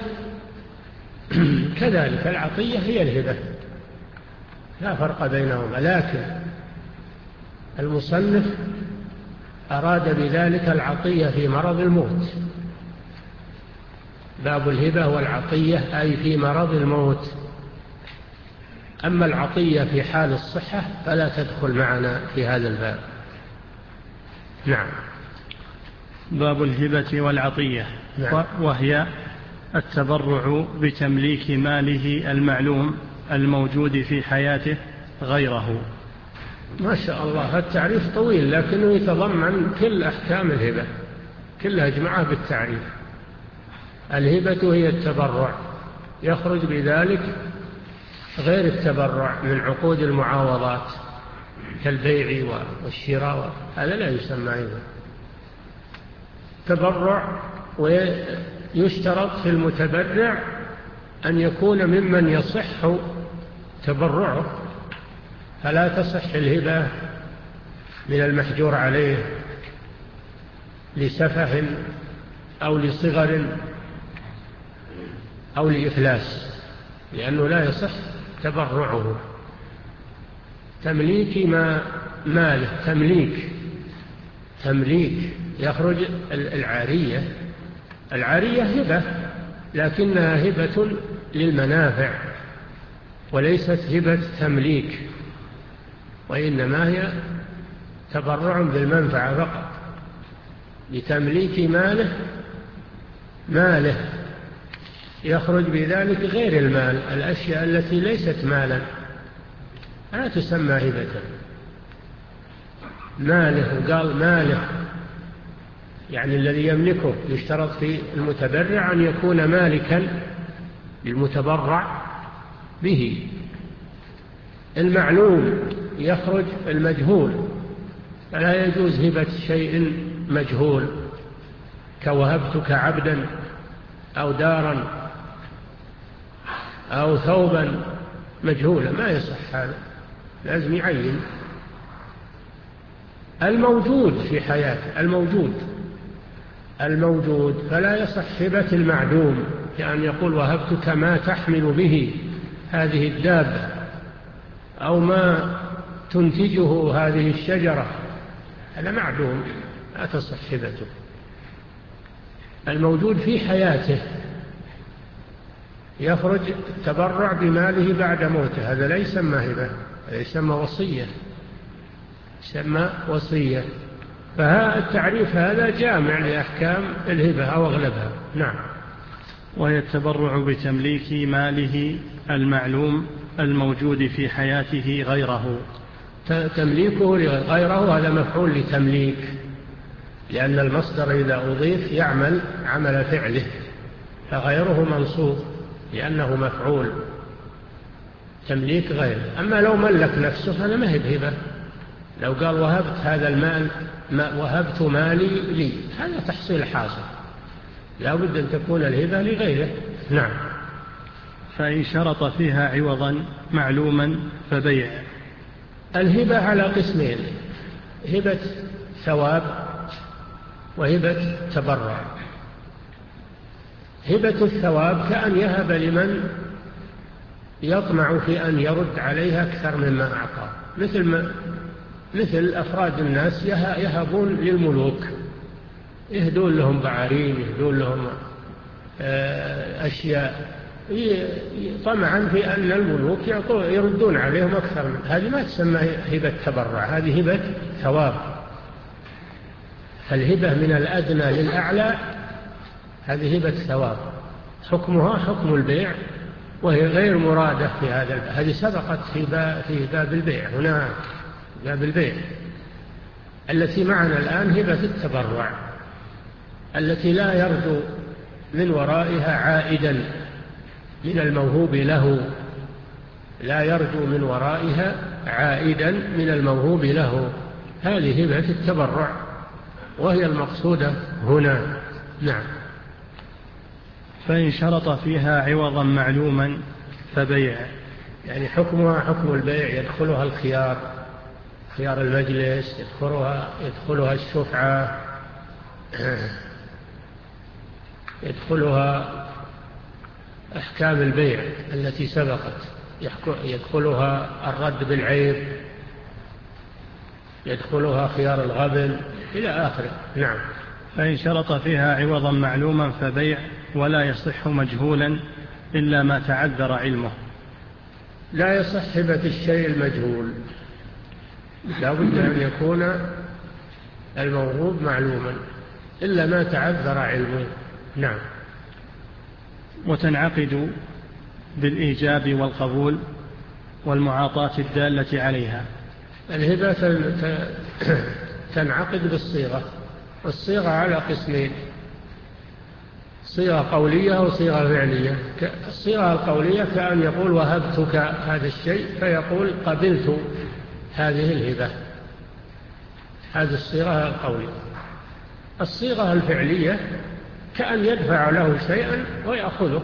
كذلك، العطية هي الهبة، لا فرق بينهما، لكن المصنف أراد بذلك العطية في مرض الموت. باب الهبة والعطية أي في مرض الموت. أما العطية في حال الصحة فلا تدخل معنا في هذا الباب. نعم. باب الهبة والعطية. نعم. وهي التبرع بتمليك ماله المعلوم الموجود في حياته غيره. ما شاء الله، التعريف طويل لكنه يتضمن كل أحكام الهبة، كلها أجمعها بالتعريف. الهبة هي التبرع، يخرج بذلك غير التبرع من عقود المعاوضات كالبيع والشراء، هذا لا يسمى هبة. تبرع، ويشترط في المتبرع أن يكون ممن يصح تبرعه، فلا تصح الهبة من المحجور عليه لسفه أو لصغر أو لإفلاس، لأنه لا يصح تبرعه. تمليك ما ماله، تمليك تمليك يخرج العارية. العارية هبة لكنها هبة للمنافع وليست هبة تمليك، وإنما هي تبرع بالمنفعة فقط. لتمليك ماله، ماله يخرج بذلك غير المال، الأشياء التي ليست مالا لا تسمى هبة. ماله، وقال ماله يعني الذي يملكه، يشترط في المتبرع أن يكون مالكا للمتبرع به. المعلوم يخرج المجهول، فلا يجوز هبة شيء مجهول كوهبتك عبدا أو دارا أو ثوبا مجهولا، ما يصح هذا، لازم يعين. الموجود في حياته، الموجود الموجود فلا يصح هبة المعدوم، كأن يقول وهبتك ما تحمل به هذه الدابة أو ما تنتجه هذه الشجرة، هذا معدوم لا تصح هبته. الموجود في حياته يخرج التبرع بماله بعد موته، هذا لا يسمى هبة، هذا يسمى وصية، يسمى وصية. فالتعريف هذا جامع لأحكام الهبة أو أغلبها. نعم. وهي التبرع بتمليك ماله المعلوم الموجود في حياته غيره. تمليكه لغيره هذا مفعول لتمليك، لأن المصدر إذا أضيف يعمل عمل فعله، فغيره منصوب لأنه مفعول تمليك غيره. أما لو ملك نفسه هذا ما هي هبة، لو قال وهبت هذا المال، ما وهبت مالي لي، هذا تحصيل حاصل، لا بد أن تكون الهبة لغيره. نعم. فإن شرط فيها عوضا معلوما فبيع. الهبة على قسمين: هبة ثواب وهبة تبرع. هبة الثواب كأن يهب لمن يطمع في أن يرد عليها أكثر مما أعطى، مثل ما مثل أفراد الناس يهبون للملوك، يهدون لهم بعارين، يهدون لهم أشياء طمعا في أن الملوك يردون عليهم أكثر من هذه، ما تسمى هبة تبرع، هذه هبة ثواب. الهبة من الأدنى للأعلى هذه هبة ثواب، حكمها حكم البيع، وهي غير مرادة في هذا الباب. هذه سبقت في باب, في باب البيع، هنا باب البيع. التي معنا الآن هبة التبرع، التي لا يرجو من ورائها عائدا من الموهوب له، لا يرجو من ورائها عائدا من الموهوب له، هذه هبة التبرع وهي المقصودة هنا. نعم. فإن شرط فيها عوضا معلوما فبيع، يعني حكمها حكم البيع، يدخلها الخيار، خيار المجلس، يدخلها, يدخلها الشفعة، يدخلها أحكام البيع التي سبقت، يدخلها الرد بالعيب، يدخلها خيار الغبن إلى آخره. نعم. فإن شرط فيها عوضا معلوما فبيع، ولا يصح مجهولا إلا ما تعذر علمه. لا يصح هبة الشيء المجهول، لا بد أن يكون الموهوب معلوما إلا ما تعذر علمه. نعم. وتنعقد بالإيجاب والقبول والمعاطاة الدالة عليها. الهبة تنعقد بالصيغة، والصيغة على قسمين: صيغة قولية وصيغة فعلية. الصيغة القولية كأن يقول وهبتك هذا الشيء، فيقول قبلت هذه الهبة، هذه الصيغة القولية. الصيغة الفعلية كأن يدفع له شيئا ويأخذه،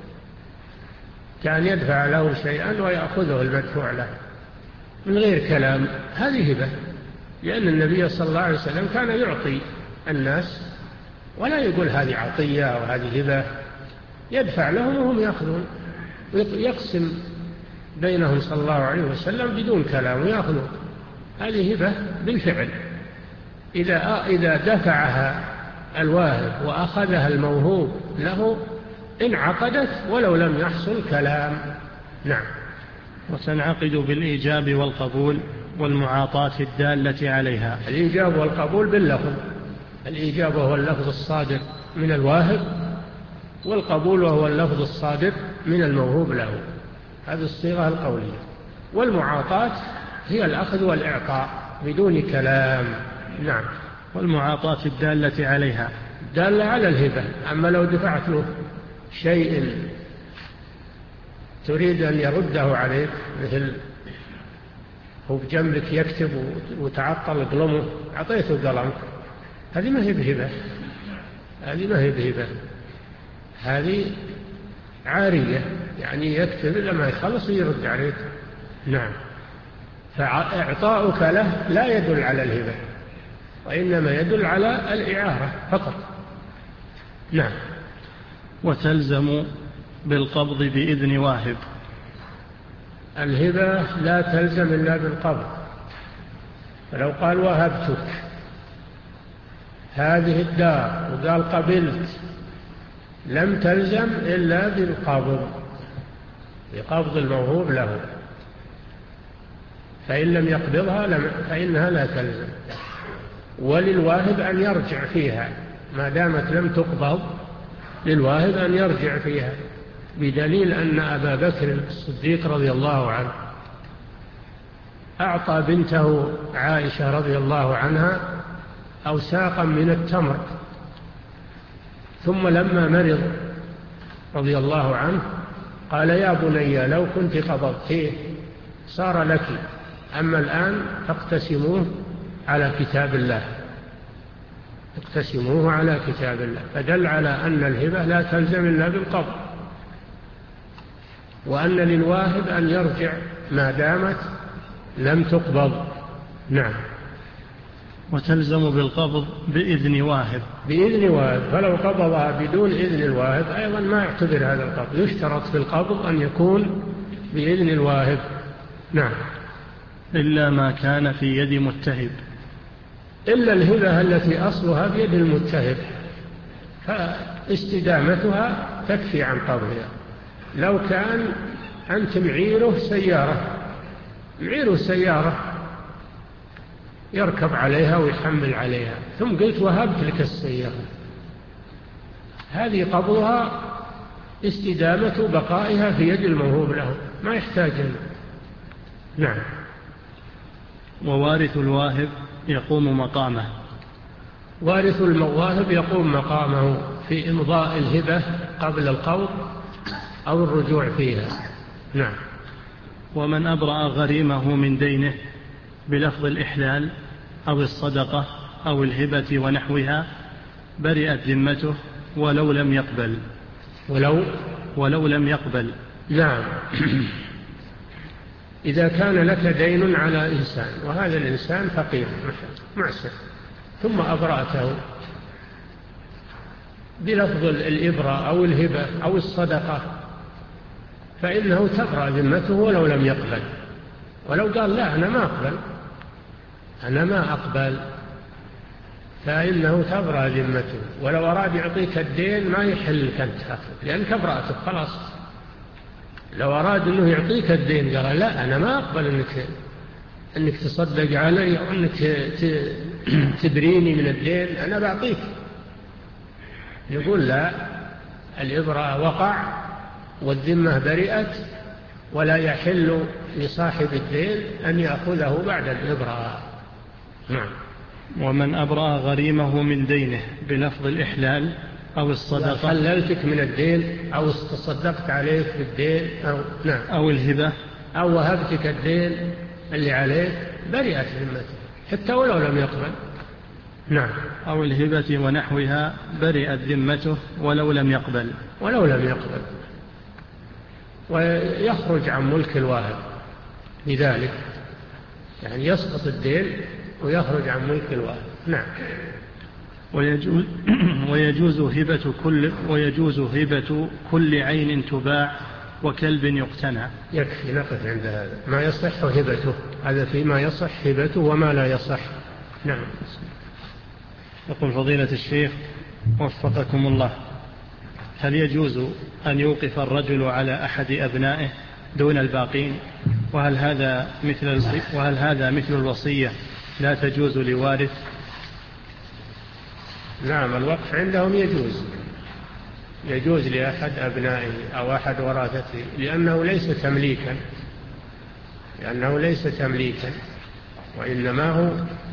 كأن يدفع له شيئا ويأخذه المدفوع له من غير كلام، هذه هبة، لأن النبي صلى الله عليه وسلم كان يعطي الناس ولا يقول هذه عطية وهذه هبة، يدفع لهم وهم يأخذون، يقسم بينهم صلى الله عليه وسلم بدون كلام ويأخذون، هذه هبة بالفعل. إذا إذا دفعها الواهب وأخذها الموهوب له انعقدت ولو لم يحصل كلام. نعم. وتنعقد بالإيجاب والقبول والمعاطاة الدالة عليها. الإيجاب والقبول باللفظ، الإيجاب وهو اللفظ الصادر من الواهب، والقبول وهو اللفظ الصادر من الموهوب له، هذه الصيغة القولية. والمعاطاة هي الأخذ والإعطاء بدون كلام. نعم. والمعاطاة الدالة عليها، دالة على الهبة. أما لو دفعت له شيء تريد أن يرده عليك، مثل هو بجنبك يكتب وتعطل قلمه، أعطيته قلم، هذه ما هي بهبة، هذه ما هي بهبة، هذه عارية، يعني يكتب لما يخلص يرد عليك. نعم. فإعطاؤك له لا يدل على الهبة، وإنما يدل على الإعارة فقط. نعم. وتلزم بالقبض بإذن واهب. الهبة لا تلزم إلا بالقبض، فلو قال وهبتك هذه الدار وقال قبلت لم تلزم إلا بالقبض، بقبض الموهوب له، فإن لم يقبضها فإنها لا تلزم. وللواهب أن يرجع فيها ما دامت لم تقبض، للواهب أن يرجع فيها، بدليل أن أبا بكر الصديق رضي الله عنه أعطى بنته عائشة رضي الله عنها أوساقا من التمر، ثم لما مرض رضي الله عنه قال يا بني لو كنت قبضتيه صار لك، أما الآن فاقتسموه على كتاب الله، اقتسموه على كتاب الله، فدل على أن الهبة لا تلزم إلا بالقبض، وأن للواهب أن يرجع ما دامت لم تقبض. نعم. وتلزم بالقبض بإذن واهب. بإذن واهب، فلو قبضها بدون إذن الواهب أيضا ما يعتبر هذا القبض، يشترط في القبض أن يكون بإذن الواهب. نعم. إلا ما كان في يد متهب. إلا الهبة التي أصلها بيد المتهب فاستدامتها تكفي عن قبضها. لو كان أنت معيره سيارة، معيره سيارة يركب عليها ويحمل عليها، ثم قلت وهبت لك السيارة، هذه قبضها استدامة بقائها في يد الموهوب له، ما يحتاج له. نعم. ووارث الواهب يقوم مقامه. وارث المواهب يقوم مقامه في إمضاء الهبة قبل القبض أو الرجوع فيها. نعم. ومن أبرأ غريمه من دينه بلفظ الإحلال أو الصدقة أو الهبة ونحوها برئت ذمته ولو لم يقبل. ولو ولو لم يقبل. نعم. إذا كان لك دين على إنسان وهذا الإنسان فقير معسر، ثم أبرأته بلفظ الإبرة أو الهبة أو الصدقة، فإنه تبرأ ذمته ولو لم يقبل. ولو قال لا أنا ما أقبل أنا ما أقبل فإنه تبرأ ذمته، ولو أراد يعطيك الدين ما يحل لك أن تأخذ لأنك أبرأته خلاص. لو أراد أنه يعطيك الدين قال لا أنا ما أقبل أنك, أنك تصدق علي أو أنك تبريني من الدين، أنا بعطيك. يقول لا، الإبرة وقع والذمة برئت ولا يحل لصاحب الدين أن يأخذه بعد الإبرة. نعم. ومن أبرأ غريمه من دينه بلفظ الإحلال أو الصدقة، حللتك من الدين أو تصدقت عليك بالدين أو, نعم. أو الهبة أو وهبتك الدين اللي عليك برئت ذمته حتى ولو لم يقبل. نعم. أو الهبة ونحوها برئت ذمته ولو لم يقبل. ولو لم يقبل. ويخرج عن ملك الواهب لذلك، يعني يسقط الدين ويخرج عن ملك الواهب. نعم. ويجوز, ويجوز هبة كل ويجوز هبة كل عين تباع وكلب يقتنع. يكفي نقف عند هذا، ما يصح هبته، هذا فيما يصح هبته وما لا يصح. نعم. يقول فضيلة الشيخ وفقكم الله، هل يجوز أن يوقف الرجل على أحد أبنائه دون الباقين؟ وهل هذا مثل وهل هذا مثل الوصية لا تجوز لوارث؟ نعم، الوقف عندهم يجوز يجوز لأحد أبنائه أو أحد ورثته، لأنه ليس تمليكا لأنه ليس تمليكا وإنما هو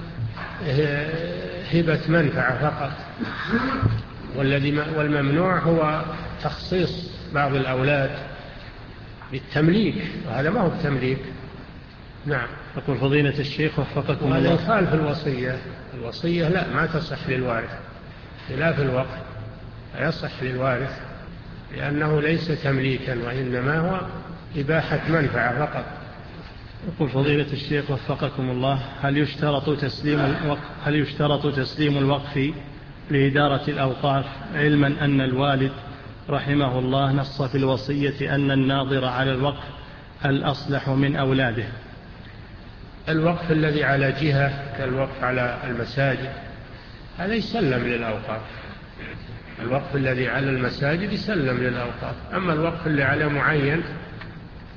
هبة منفعة فقط. والذي والممنوع هو تخصيص بعض الأولاد بالتمليك، وهذا ما هو التمليك. نعم. يقول فضيلة الشيخ وفقكم الله، وهذا يخالف الوصية. الوصية لا، ما تصح للوارث، خلاف الوقف يصح للوارث لأنه ليس تمليكا وإنما هو إباحة منفعة فقط. يقول فضيلة الشيخ وفقكم الله، هل يشترط تسليم الوقف هل يشترط تسليم الوقف لإدارة الأوقاف، علما أن الوالد رحمه الله نص في الوصية أن الناظر على الوقف الأصلح من أولاده؟ الوقف الذي على جهة كالوقف على المساجد هذا يسلم للأوقاف، الوقف الذي على المساجد يسلم للأوقاف. أما الوقف اللي على معين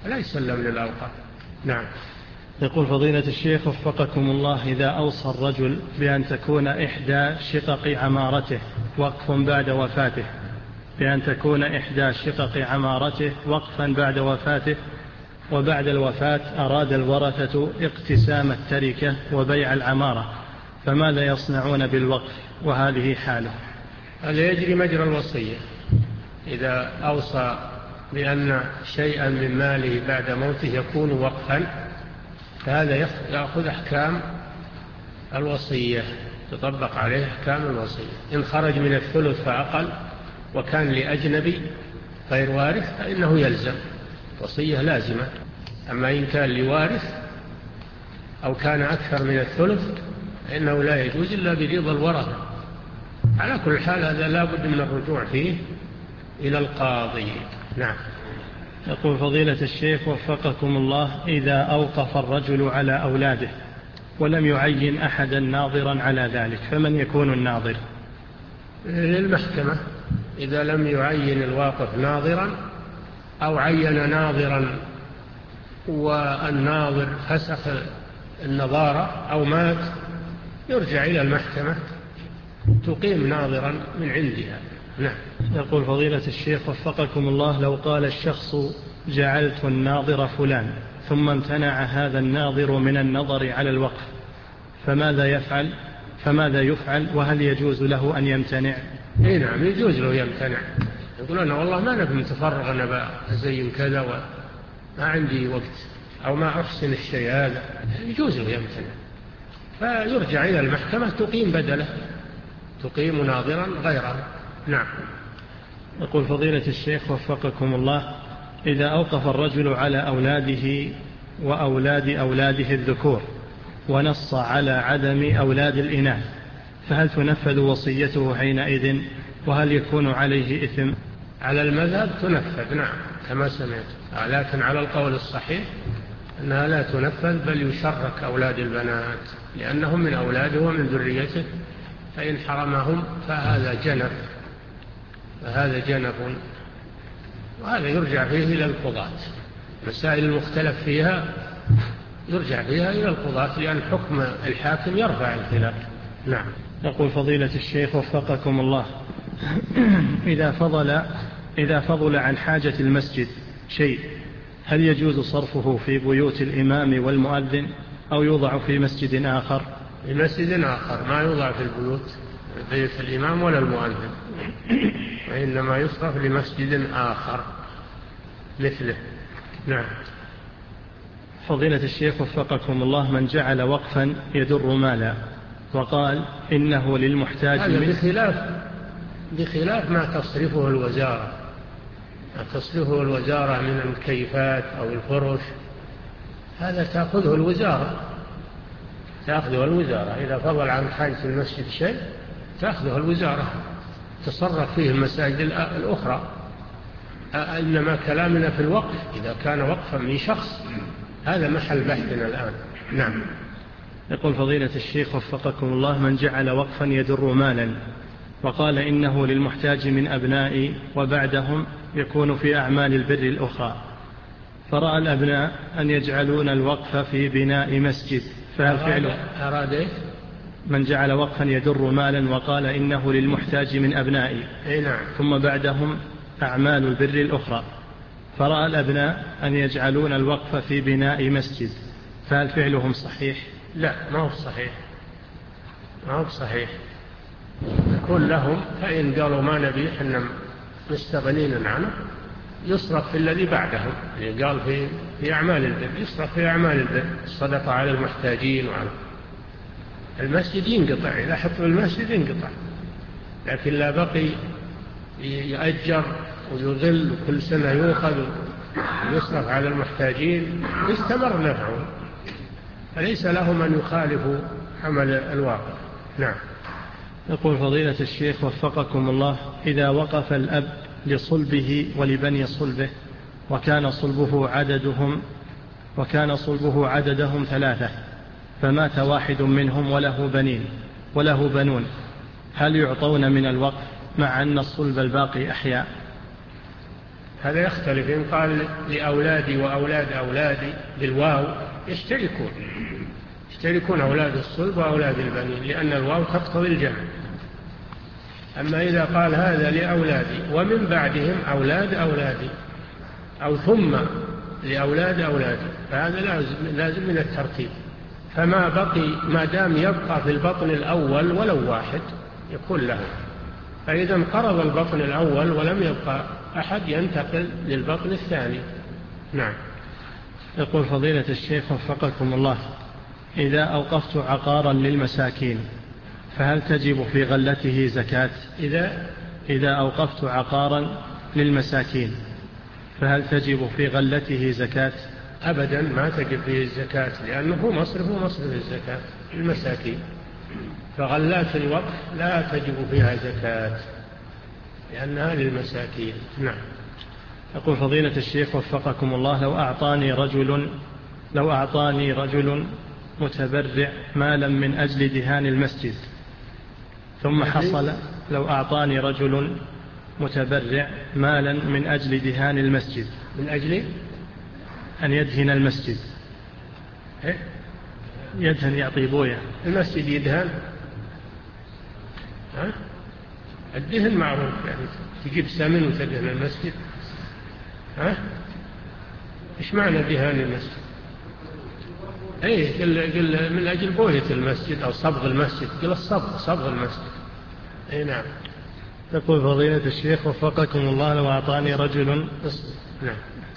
لا يسلم للأوقاف. نعم. يقول فضيلة الشيخ وفقكم الله: إذا أوصى الرجل بأن تكون إحدى شقق عمارته وقف بعد وفاته بأن تكون إحدى شقق عمارته وقفا بعد وفاته، وبعد الوفاة أراد الورثة اقتسام التركة وبيع العمارة، فماذا يصنعون بالوقف وهذه حاله؟ هذا يجري مجرى الوصية. إذا أوصى بأن شيئا من ماله بعد موته يكون وقفا، فهذا يأخذ أحكام الوصية، تطبق عليه أحكام الوصية. إن خرج من الثلث فأقل وكان لأجنبي غير وارث فإنه يلزم، وصية لازمة. أما إن كان لوارث أو كان أكثر من الثلث فإنه لا يجوز إلا برضا الورثة. على كل حال هذا لا بد من الرجوع فيه إلى القاضي. نعم. يقول فضيلة الشيخ وفقكم الله: إذا أوقف الرجل على أولاده ولم يعين أحدا ناظرا على ذلك، فمن يكون الناظر؟ للمحكمة. إذا لم يعين الواقف ناظرا أو عين ناظرا والناظر فسخ النظارة أو مات، يرجع إلى المحكمة تقيم ناظرا من عندها. نعم. يقول فضيلة الشيخ وفقكم الله: لو قال الشخص جعلت الناظر فلان ثم امتنع هذا الناظر من النظر على الوقف، فماذا يفعل فماذا يفعل وهل يجوز له أن يمتنع؟ إيه نعم، يجوز له يمتنع. يقول أنا والله ما نبي متفرغ، أنا بزين كذا وما عندي وقت أو ما أحسن الشيء هذا، يجوز له يمتنع، فيرجع إلى المحكمة تقيم بدله، تقيم ناظرا غيره. نعم. يقول فضيلة الشيخ وفقكم الله: إذا أوقف الرجل على أولاده وأولاد أولاده الذكور ونص على عدم أولاد الإناث، فهل تنفذ وصيته حينئذ وهل يكون عليه إثم؟ على المذهب تنفذ، نعم كما سمعت، لكن على القول الصحيح أنها لا تنفذ، بل يشرك أولاد البنات لأنهم من أولاده ومن ذريته، فإن حرمهم فهذا جنف فهذا جنف وهذا يرجع فيه إلى القضاة. مسائل المختلف فيها يرجع فيها إلى القضاة، لأن حكم الحاكم يرفع الخلاف. نعم. يقول فضيلة الشيخ وفقكم الله: إذا فضل إذا فضل عن حاجة المسجد شيء، هل يجوز صرفه في بيوت الإمام والمؤذن أو يوضع في مسجد آخر؟ في مسجد آخر، ما يوضع في البيوت بيت الإمام ولا المؤذن، وإنما يصرف لمسجد آخر مثله. نعم. فضيلة الشيخ وفقكم الله: من جعل وقفا يدر مالا وقال إنه للمحتاج هذا بخلاف بخلاف ما تصرفه الوزارة ما تصرفه الوزارة من المكيفات أو الفرش، هذا تأخذه الوزارة تأخذه الوزارة إذا فضل عن حاجة المسجد شيء تأخذه الوزارة تصرف فيه المساجد الأخرى. إنما كلامنا في الوقف إذا كان وقفا من شخص، هذا محل بحثنا الآن. نعم. يقول فضيلة الشيخ وفقكم الله: من جعل وقفا يدر مالا وقال إنه للمحتاج من أبنائي وبعدهم يكون في أعمال البر الأخرى، فرأى الأبناء أن يجعلون الوقف في بناء مسجد، فهل فعله؟ أراد من جعل وقفا يدر مالا وقال إنه للمحتاج من أبنائي ثم بعدهم أعمال البر الأخرى، فرأى الأبناء أن يجعلون الوقف في بناء مسجد، فهل فعلهم صحيح؟ لا، ما هو صحيح ما هو صحيح يكون لهم، فإن قالوا ما نبي إحنا مستغنين عنه يصرف في الذي بعدهم، يعني قال في في أعمال البر يصرف في أعمال البر، الصدقة على المحتاجين وعلى المسجد ينقطع، إذا حط المسجد ينقطع، لكن لا بقي يأجر ويظل وكل سنة يؤخذ ويصرف على المحتاجين يستمر نفعه، فليس لهم أن يخالفوا عمل الواقع. نعم. يقول فضيلة الشيخ وفقكم الله: إذا وقف الأب لصلبه ولبني صلبه وكان صلبه عددهم وكان صلبه عددهم ثلاثة، فمات واحد منهم وله بنين وله بنون، هل يعطون من الوقف مع أن الصلب الباقي أحياء؟ هذا يختلف. إن قال لأولادي وأولاد أولادي بالواو يشتركون يشتركون أولاد الصلب وأولاد البنين، لأن الواو تقتضي الجمع. أما إذا قال هذا لأولادي ومن بعدهم أولاد أولادي أو ثم لأولاد أولادي، فهذا لازم, لازم من الترتيب. فما بقي ما دام يبقى في البطن الأول ولو واحد يكون له. فإذا انقرض البطن الأول ولم يبقى أحد ينتقل للبطن الثاني. نعم. يقول فضيلة الشيخ وفقكم الله: إذا أوقفت عقارا للمساكين فهل تجب في غلته زكاة؟ إذا إذا أوقفت عقارا للمساكين فهل تجب في غلته زكاة؟ أبدا ما تجب فيه الزكاة، لأنه هو مصرف ومصرف الزكاة المساكين. فغلات الوقف لا تجب فيها زكاة لأنها للمساكين. نعم. يقول فضيلة الشيخ وفقكم الله: لو أعطاني رجل لو أعطاني رجل متبرع مالا من أجل دهان المسجد ثم حصل لو أعطاني رجل متبرع مالا من أجل دهان المسجد من أجل أن يدهن المسجد. إيه؟ يدهن يعطي بوية المسجد يدهن. ها؟ الدهن معروف، يعني تجيب سمن وتدهن المسجد. ها؟ إيش معنى دهان المسجد؟ ايه قل, قل من أجل بوية المسجد أو صبغ المسجد. قل الصبغ صبغ المسجد. اي نعم. يقول فضيلة الشيخ وفقكم الله: لو أعطاني رجل نعم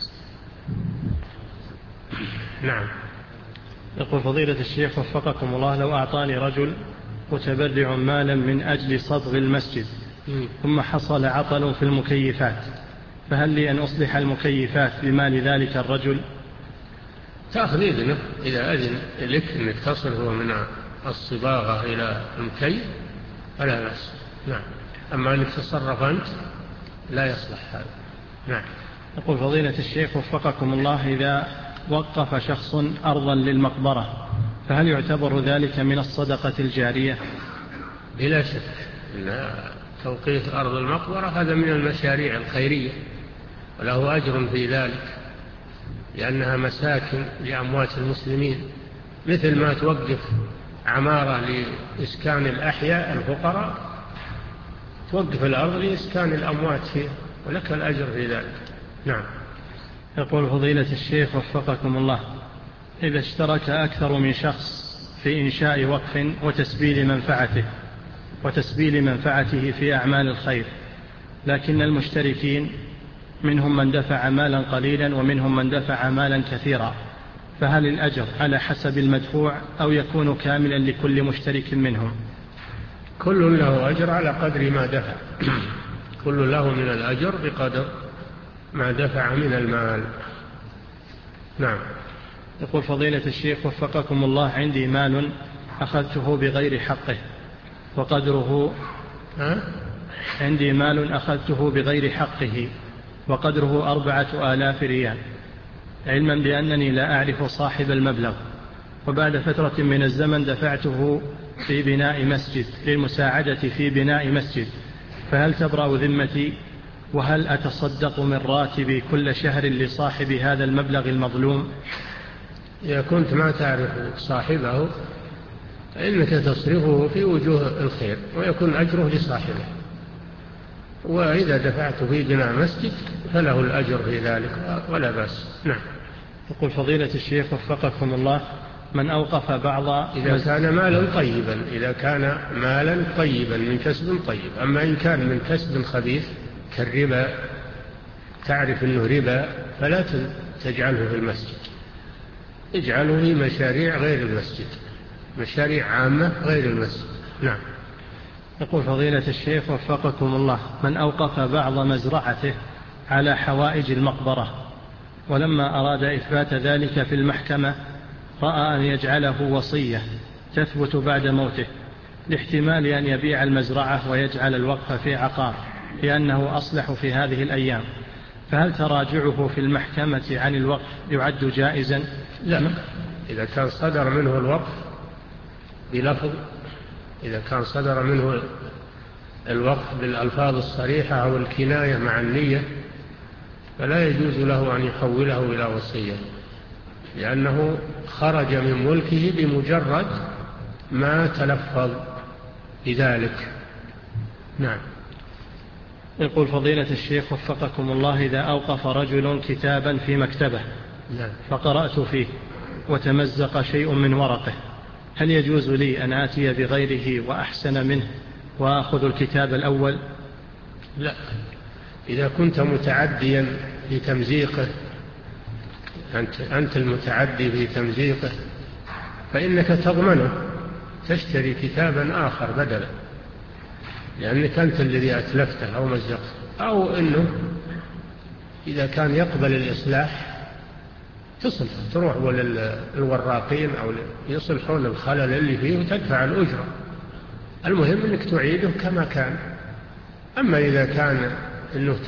نعم يقول فضيلة الشيخ وفقكم الله: لو أعطاني رجل متبرع مالا من أجل صبغ المسجد ثم حصل عطل في المكيفات، فهل لي أن أصلح المكيفات بمال ذلك الرجل؟ تأخذ إذنه إذا أذن لك أنك تصرفه من الصباغة إلى المكيف فلا بأس. نعم. أما أنك تصرف أنت لا يصلح هذا. نعم. يقول فضيلة الشيخ وفقكم الله: إذا وقف شخص أرضا للمقبرة فهل يعتبر ذلك من الصدقة الجارية؟ بلا شك أن توقيف أرض المقبرة هذا من المشاريع الخيرية وله أجر في ذلك، لأنها مساكن لأموات المسلمين، مثل ما توقف عمارة لإسكان الأحياء الفقراء توقف الأرض لإسكان الأموات فيه ولك الأجر في ذلك. نعم. يقول فضيلة الشيخ وفقكم الله: إذا اشترك أكثر من شخص في إنشاء وقف وتسبيل منفعته وتسبيل منفعته في أعمال الخير، لكن المشتركين منهم من دفع مالا قليلا ومنهم من دفع مالا كثيرا، فهل الأجر على حسب المدفوع أو يكون كاملا لكل مشترك منهم؟ كل له أجر على قدر ما دفع. كل له من الأجر بقدر ما دفع من المال. نعم. يقول فضيلة الشيخ وفقكم الله: عندي مال أخذته بغير حقه وقدره ها؟ عندي مال أخذته بغير حقه وقدره أربعة آلاف ريال، علما بأنني لا أعرف صاحب المبلغ، وبعد فترة من الزمن دفعته في بناء مسجد للمساعدة في بناء مسجد، فهل تبرأ ذمتي؟ وهل أتصدق من راتبي كل شهر لصاحب هذا المبلغ المظلوم؟ إذا كنت ما تعرف صاحبه فإنك تصرفه في وجوه الخير ويكون أجره لصاحبه، وإذا دفعت في بناء مسجد فله الأجر في ذلك ولا بأس. نعم. يقول فضيلة الشيخ وفقكم الله: من أوقف بعض إذا كان مالا طيبا إذا كان مالا طيبا من كسب طيب. أما إن كان من كسب خبيث كالربا تعرف أنه ربا فلا تجعله في المسجد، اجعله في مشاريع غير المسجد، مشاريع عامة غير المسجد. نعم. يقول فضيلة الشيخ وفقكم الله: من أوقف بعض مزرعته على حوائج المقبرة ولما أراد إثبات ذلك في المحكمة رأى أن يجعله وصية تثبت بعد موته، لاحتمال أن يبيع المزرعة ويجعل الوقف في عقار لأنه أصلح في هذه الأيام، فهل تراجعه في المحكمة عن الوقف يعد جائزا؟ لا، إذا كان صدر منه الوقف بلفظ إذا كان صدر منه الوقف بالألفاظ الصريحة أو الكناية مع النية فلا يجوز له أن يحوله إلى وصية، لأنه خرج من ملكه بمجرد ما تلفظ بذلك. نعم. يقول فضيلة الشيخ وفقكم الله: إذا أوقف رجل كتابا في مكتبه نعم. فقرأت فيه وتمزق شيء من ورقه، هل يجوز لي أن آتي بغيره وأحسن منه وأخذ الكتاب الأول؟ لا، إذا كنت متعديا في تمزيقه، أنت, أنت المتعدي في تمزيقه، فإنك تضمنه، تشتري كتابا آخر بدلا، لأنك أنت الذي أتلفته أو مزقته. أو أنه إذا كان يقبل الإصلاح تصلح، تروح للوراقين أو يصلحون الخلل اللي فيه وتدفع الأجرة. المهم أنك تعيده كما كان. أما إذا كان أنه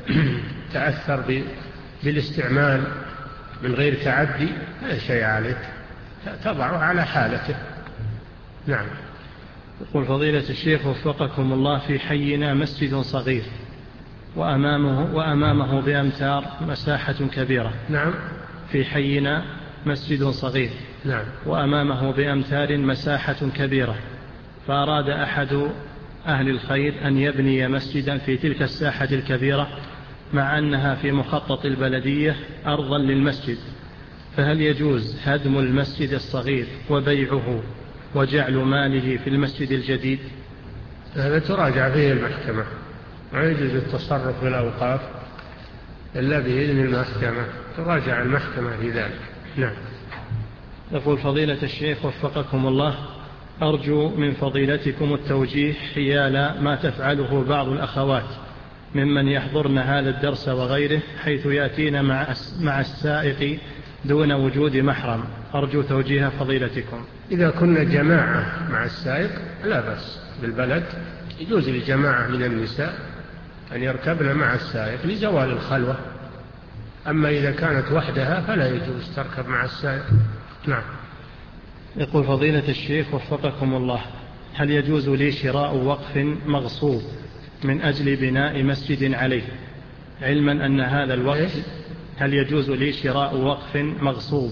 تأثر بالاستعمال من غير تعدي لا شيء عليك، تضعه على حالته. نعم. يقول فضيلة الشيخ وفقكم الله: في حينا مسجد صغير وأمامه, وأمامه بأمتار مساحة كبيرة. نعم. في حينا مسجد صغير. نعم. وأمامه بأمتار مساحة كبيرة، فأراد أحد أهل الخير أن يبني مسجدا في تلك الساحة الكبيرة، مع أنها في مخطط البلدية أرضا للمسجد، فهل يجوز هدم المسجد الصغير وبيعه وجعل ماله في المسجد الجديد؟ هذا تراجع فيه المحكمة، لا يجوز التصرف في الأوقاف إلا بإذن المحكمة، تراجع المحكمة في ذلك. نعم. يقول فضيلة الشيخ وفقكم الله: أرجو من فضيلتكم التوجيه حيال ما تفعله بعض الأخوات ممن يحضرن هذا الدرس وغيره، حيث يأتين مع السائق دون وجود محرم. أرجو توجيه فضيلتكم. إذا كنا جماعة مع السائق لا بأس بالبلد، يجوز لجماعة من النساء أن يركبن مع السائق لزوال الخلوة. أما إذا كانت وحدها فلا يجوز تركب مع السائق. نعم. يقول فضيلة الشيخ وفقكم الله: هل يجوز لي شراء وقف مغصوب من أجل بناء مسجد عليه، علما أن هذا الوقف هل يجوز لي شراء وقف مغصوب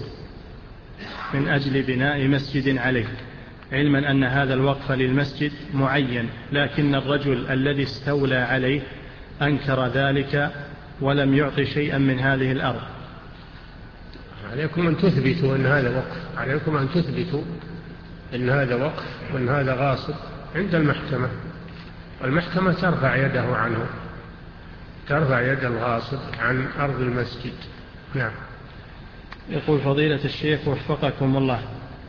من أجل بناء مسجد عليه، علما أن هذا الوقف للمسجد معين، لكن الرجل الذي استولى عليه أنكر ذلك ولم يعطي شيئا من هذه الأرض؟ عليكم أن تثبتوا أن هذا وقف، عليكم أن تثبتوا أن هذا وقف وأن هذا غاصب عند المحكمة، والمحكمة ترفع يده عنه، ترفع يد الغاصب عن أرض المسجد. نعم. يقول فضيلة الشيخ وفقكم الله: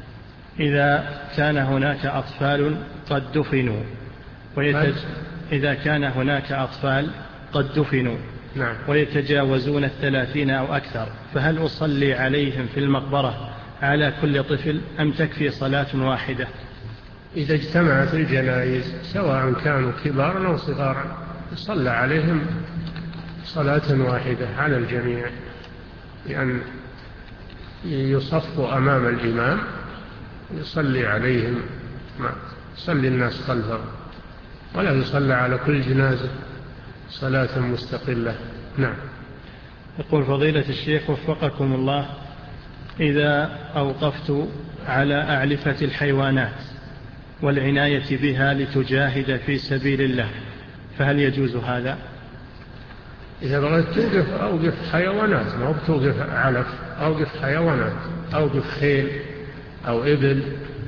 إذا كان هناك أطفال قد دفنوا ويتج... إذا كان هناك أطفال قد دفنوا نعم. ويتجاوزون الثلاثين أو أكثر، فهل أصلي عليهم في المقبرة على كل طفل أم تكفي صلاة واحدة؟ إذا اجتمعت الجنائز سواء كانوا كبارا أو صغارا صلى عليهم صلاة واحدة على الجميع، لأن يصفوا أمام الإمام يصلي عليهم، ما يصلي الناس خلفه، ولا يصلى على كل جنازة صلاة مستقلة. نعم. يقول فضيلة الشيخ وفقكم الله: إذا أوقفت على أعلفة الحيوانات والعناية بها لتجاهد في سبيل الله، فهل يجوز هذا؟ إذا بغيت توقف أوقف حيوانات، ما بتوقف علف، أوقف حيوانات، أوقف خيل أو إبل،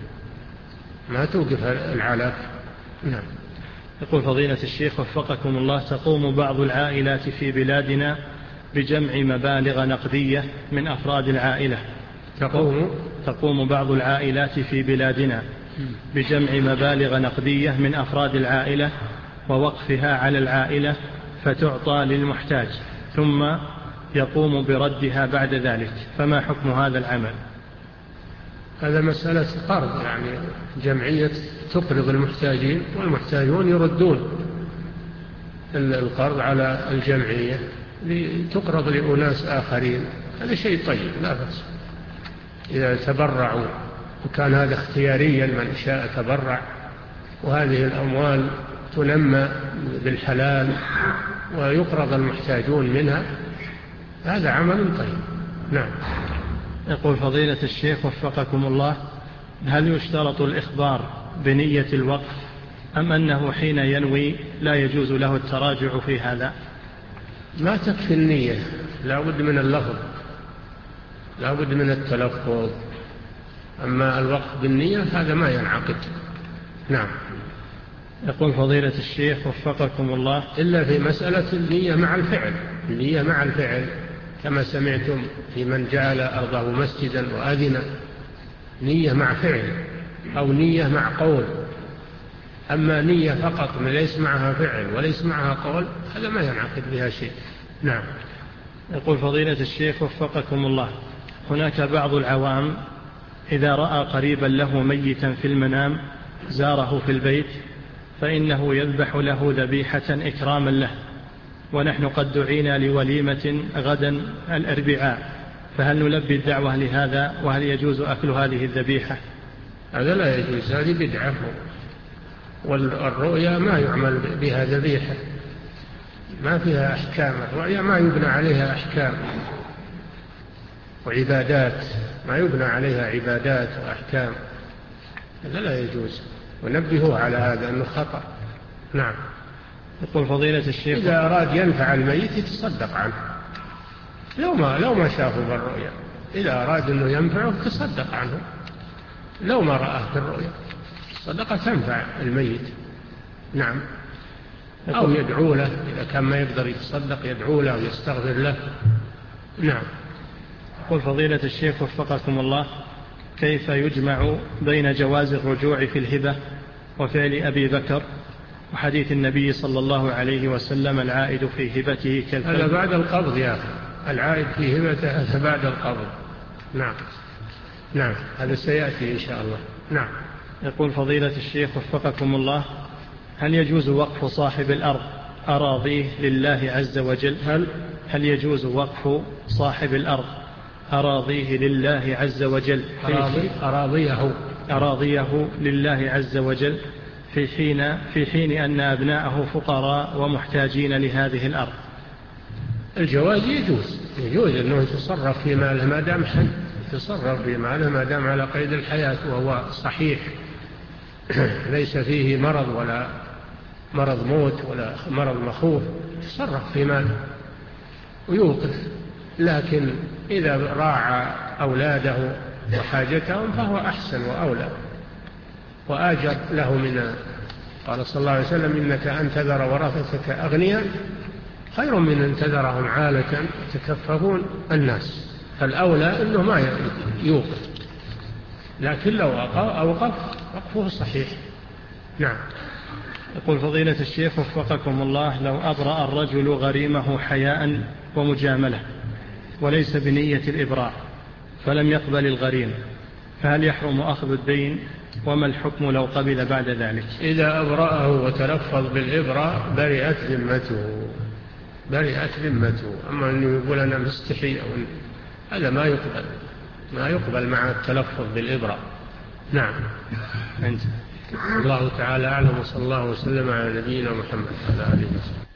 ما توقف العلف. نعم. يقول فضيلة الشيخ وفقكم الله: تقوم بعض العائلات في بلادنا بجمع مبالغ نقدية من أفراد العائلة. تقوم تقوم بعض العائلات في بلادنا بجمع مبالغ نقدية من أفراد العائلة ووقفها على العائلة فتعطى للمحتاج، ثم يقوم بردها بعد ذلك، فما حكم هذا العمل؟ هذا مسألة قرض، يعني جمعية تقرض المحتاجين والمحتاجون يردون القرض على الجمعية لتقرض لأناس آخرين. هذا شيء طيب لا بأس إذا تبرعوا، وكان هذا اختياريا، من شاء تبرع، وهذه الأموال تنمى بالحلال ويقرض المحتاجون منها، هذا عمل طيب. نعم. يقول فضيلة الشيخ وفقكم الله: هل يشترط الإخبار بنية الوقف أم أنه حين ينوي لا يجوز له التراجع في هذا؟ ما تكفي النية، لا بد من اللفظ، لا بد من التلفظ. أما الوقف بالنية هذا ما ينعقد. نعم. يقول فضيلة الشيخ وفقكم الله: إلا في مسألة النية مع الفعل، النية مع الفعل كما سمعتم في من جعل أرضه مسجدا وأذن، نية مع فعل أو نية مع قول. أما نية فقط ليس معها فعل وليس معها قول هذا ما ينعقد بها شيء. نعم. يقول فضيلة الشيخ وفقكم الله: هناك بعض العوام إذا رأى قريبا له ميتا في المنام زاره في البيت فإنه يذبح له ذبيحة إكراما له، ونحن قد دعينا لوليمة غدا الأربعاء، فهل نلبي الدعوة لهذا؟ وهل يجوز أكل هذه الذبيحة؟ هذا لا يجوز، هذه بدعة، والرؤيا ما يعمل بها ذبيحة، ما فيها أحكام، الرؤيا ما يبنى عليها أحكام وعبادات، ما يبنى عليها عبادات وأحكام، هذا لا يجوز، ونبهوا على هذا أنه خطأ. نعم. يقول فضيلة الشيخ: إذا أراد ينفع الميت يتصدق عنه، لو ما, لو ما شافه بالرؤيا، إذا أراد أنه ينفعه تصدق عنه، لو ما رآه بالرؤيا الصدقة تنفع الميت. نعم. أو يدعو له إذا كان ما يقدر يتصدق، يدعو له ويستغفر له. نعم. يقول فضيلة الشيخ وفقكم الله: كيف يجمع بين جواز الرجوع في الهبة وفعل أبي بكر وحديث النبي صلى الله عليه وسلم العائد في هبته كالكلب؟ هذا بعد القبض يا أخي، العائد في هبته هذا بعد القبض. نعم. نعم، هذا سيأتي إن شاء الله. نعم. يقول فضيلة الشيخ وفقكم الله: هل يجوز وقف صاحب الأرض أراضيه لله عز وجل؟ هل, هل يجوز وقف صاحب الأرض أراضيه لله عز وجل أراضي أراضيه أراضيه لله عز وجل في حين, في حين أن أبناءه فقراء ومحتاجين لهذه الأرض؟ الجواز يجوز، يجوز أنه يتصرف في ماله ما دام حي، يتصرف في ماله ما دام على قيد الحياة وهو صحيح ليس فيه مرض ولا مرض موت ولا مرض مخوف، يتصرف في ماله ويوقف. لكن إذا راعى أولاده وحاجتهم فهو أحسن وأولى وآجر له من، قال صلى الله عليه وسلم: إنك أن تذر ورثتك أغنياء خير من أن تذرهم عالة يتكففون الناس. فالأولى أنه ما يوقف، لكن لو أوقف وقفه صحيح. نعم. يقول فضيلة الشيخ وفقكم الله: لو أبرأ الرجل غريمه حياء ومجاملة وليس بنية الإبراء فلم يقبل الغريم، فهل يحرم أخذ الدين؟ وما الحكم لو قبل بعد ذلك؟ إذا أبرأه وتلفظ بالإبراء برئت ذمته، برئت ذمته. أما أنه يقول أنا مستحي أو هذا ما يقبل، ما يقبل مع التلفظ بالإبراء. نعم. أنت. الله تعالى أعلم، وصلى الله وسلم على نبينا محمد وعلى آله وسلم.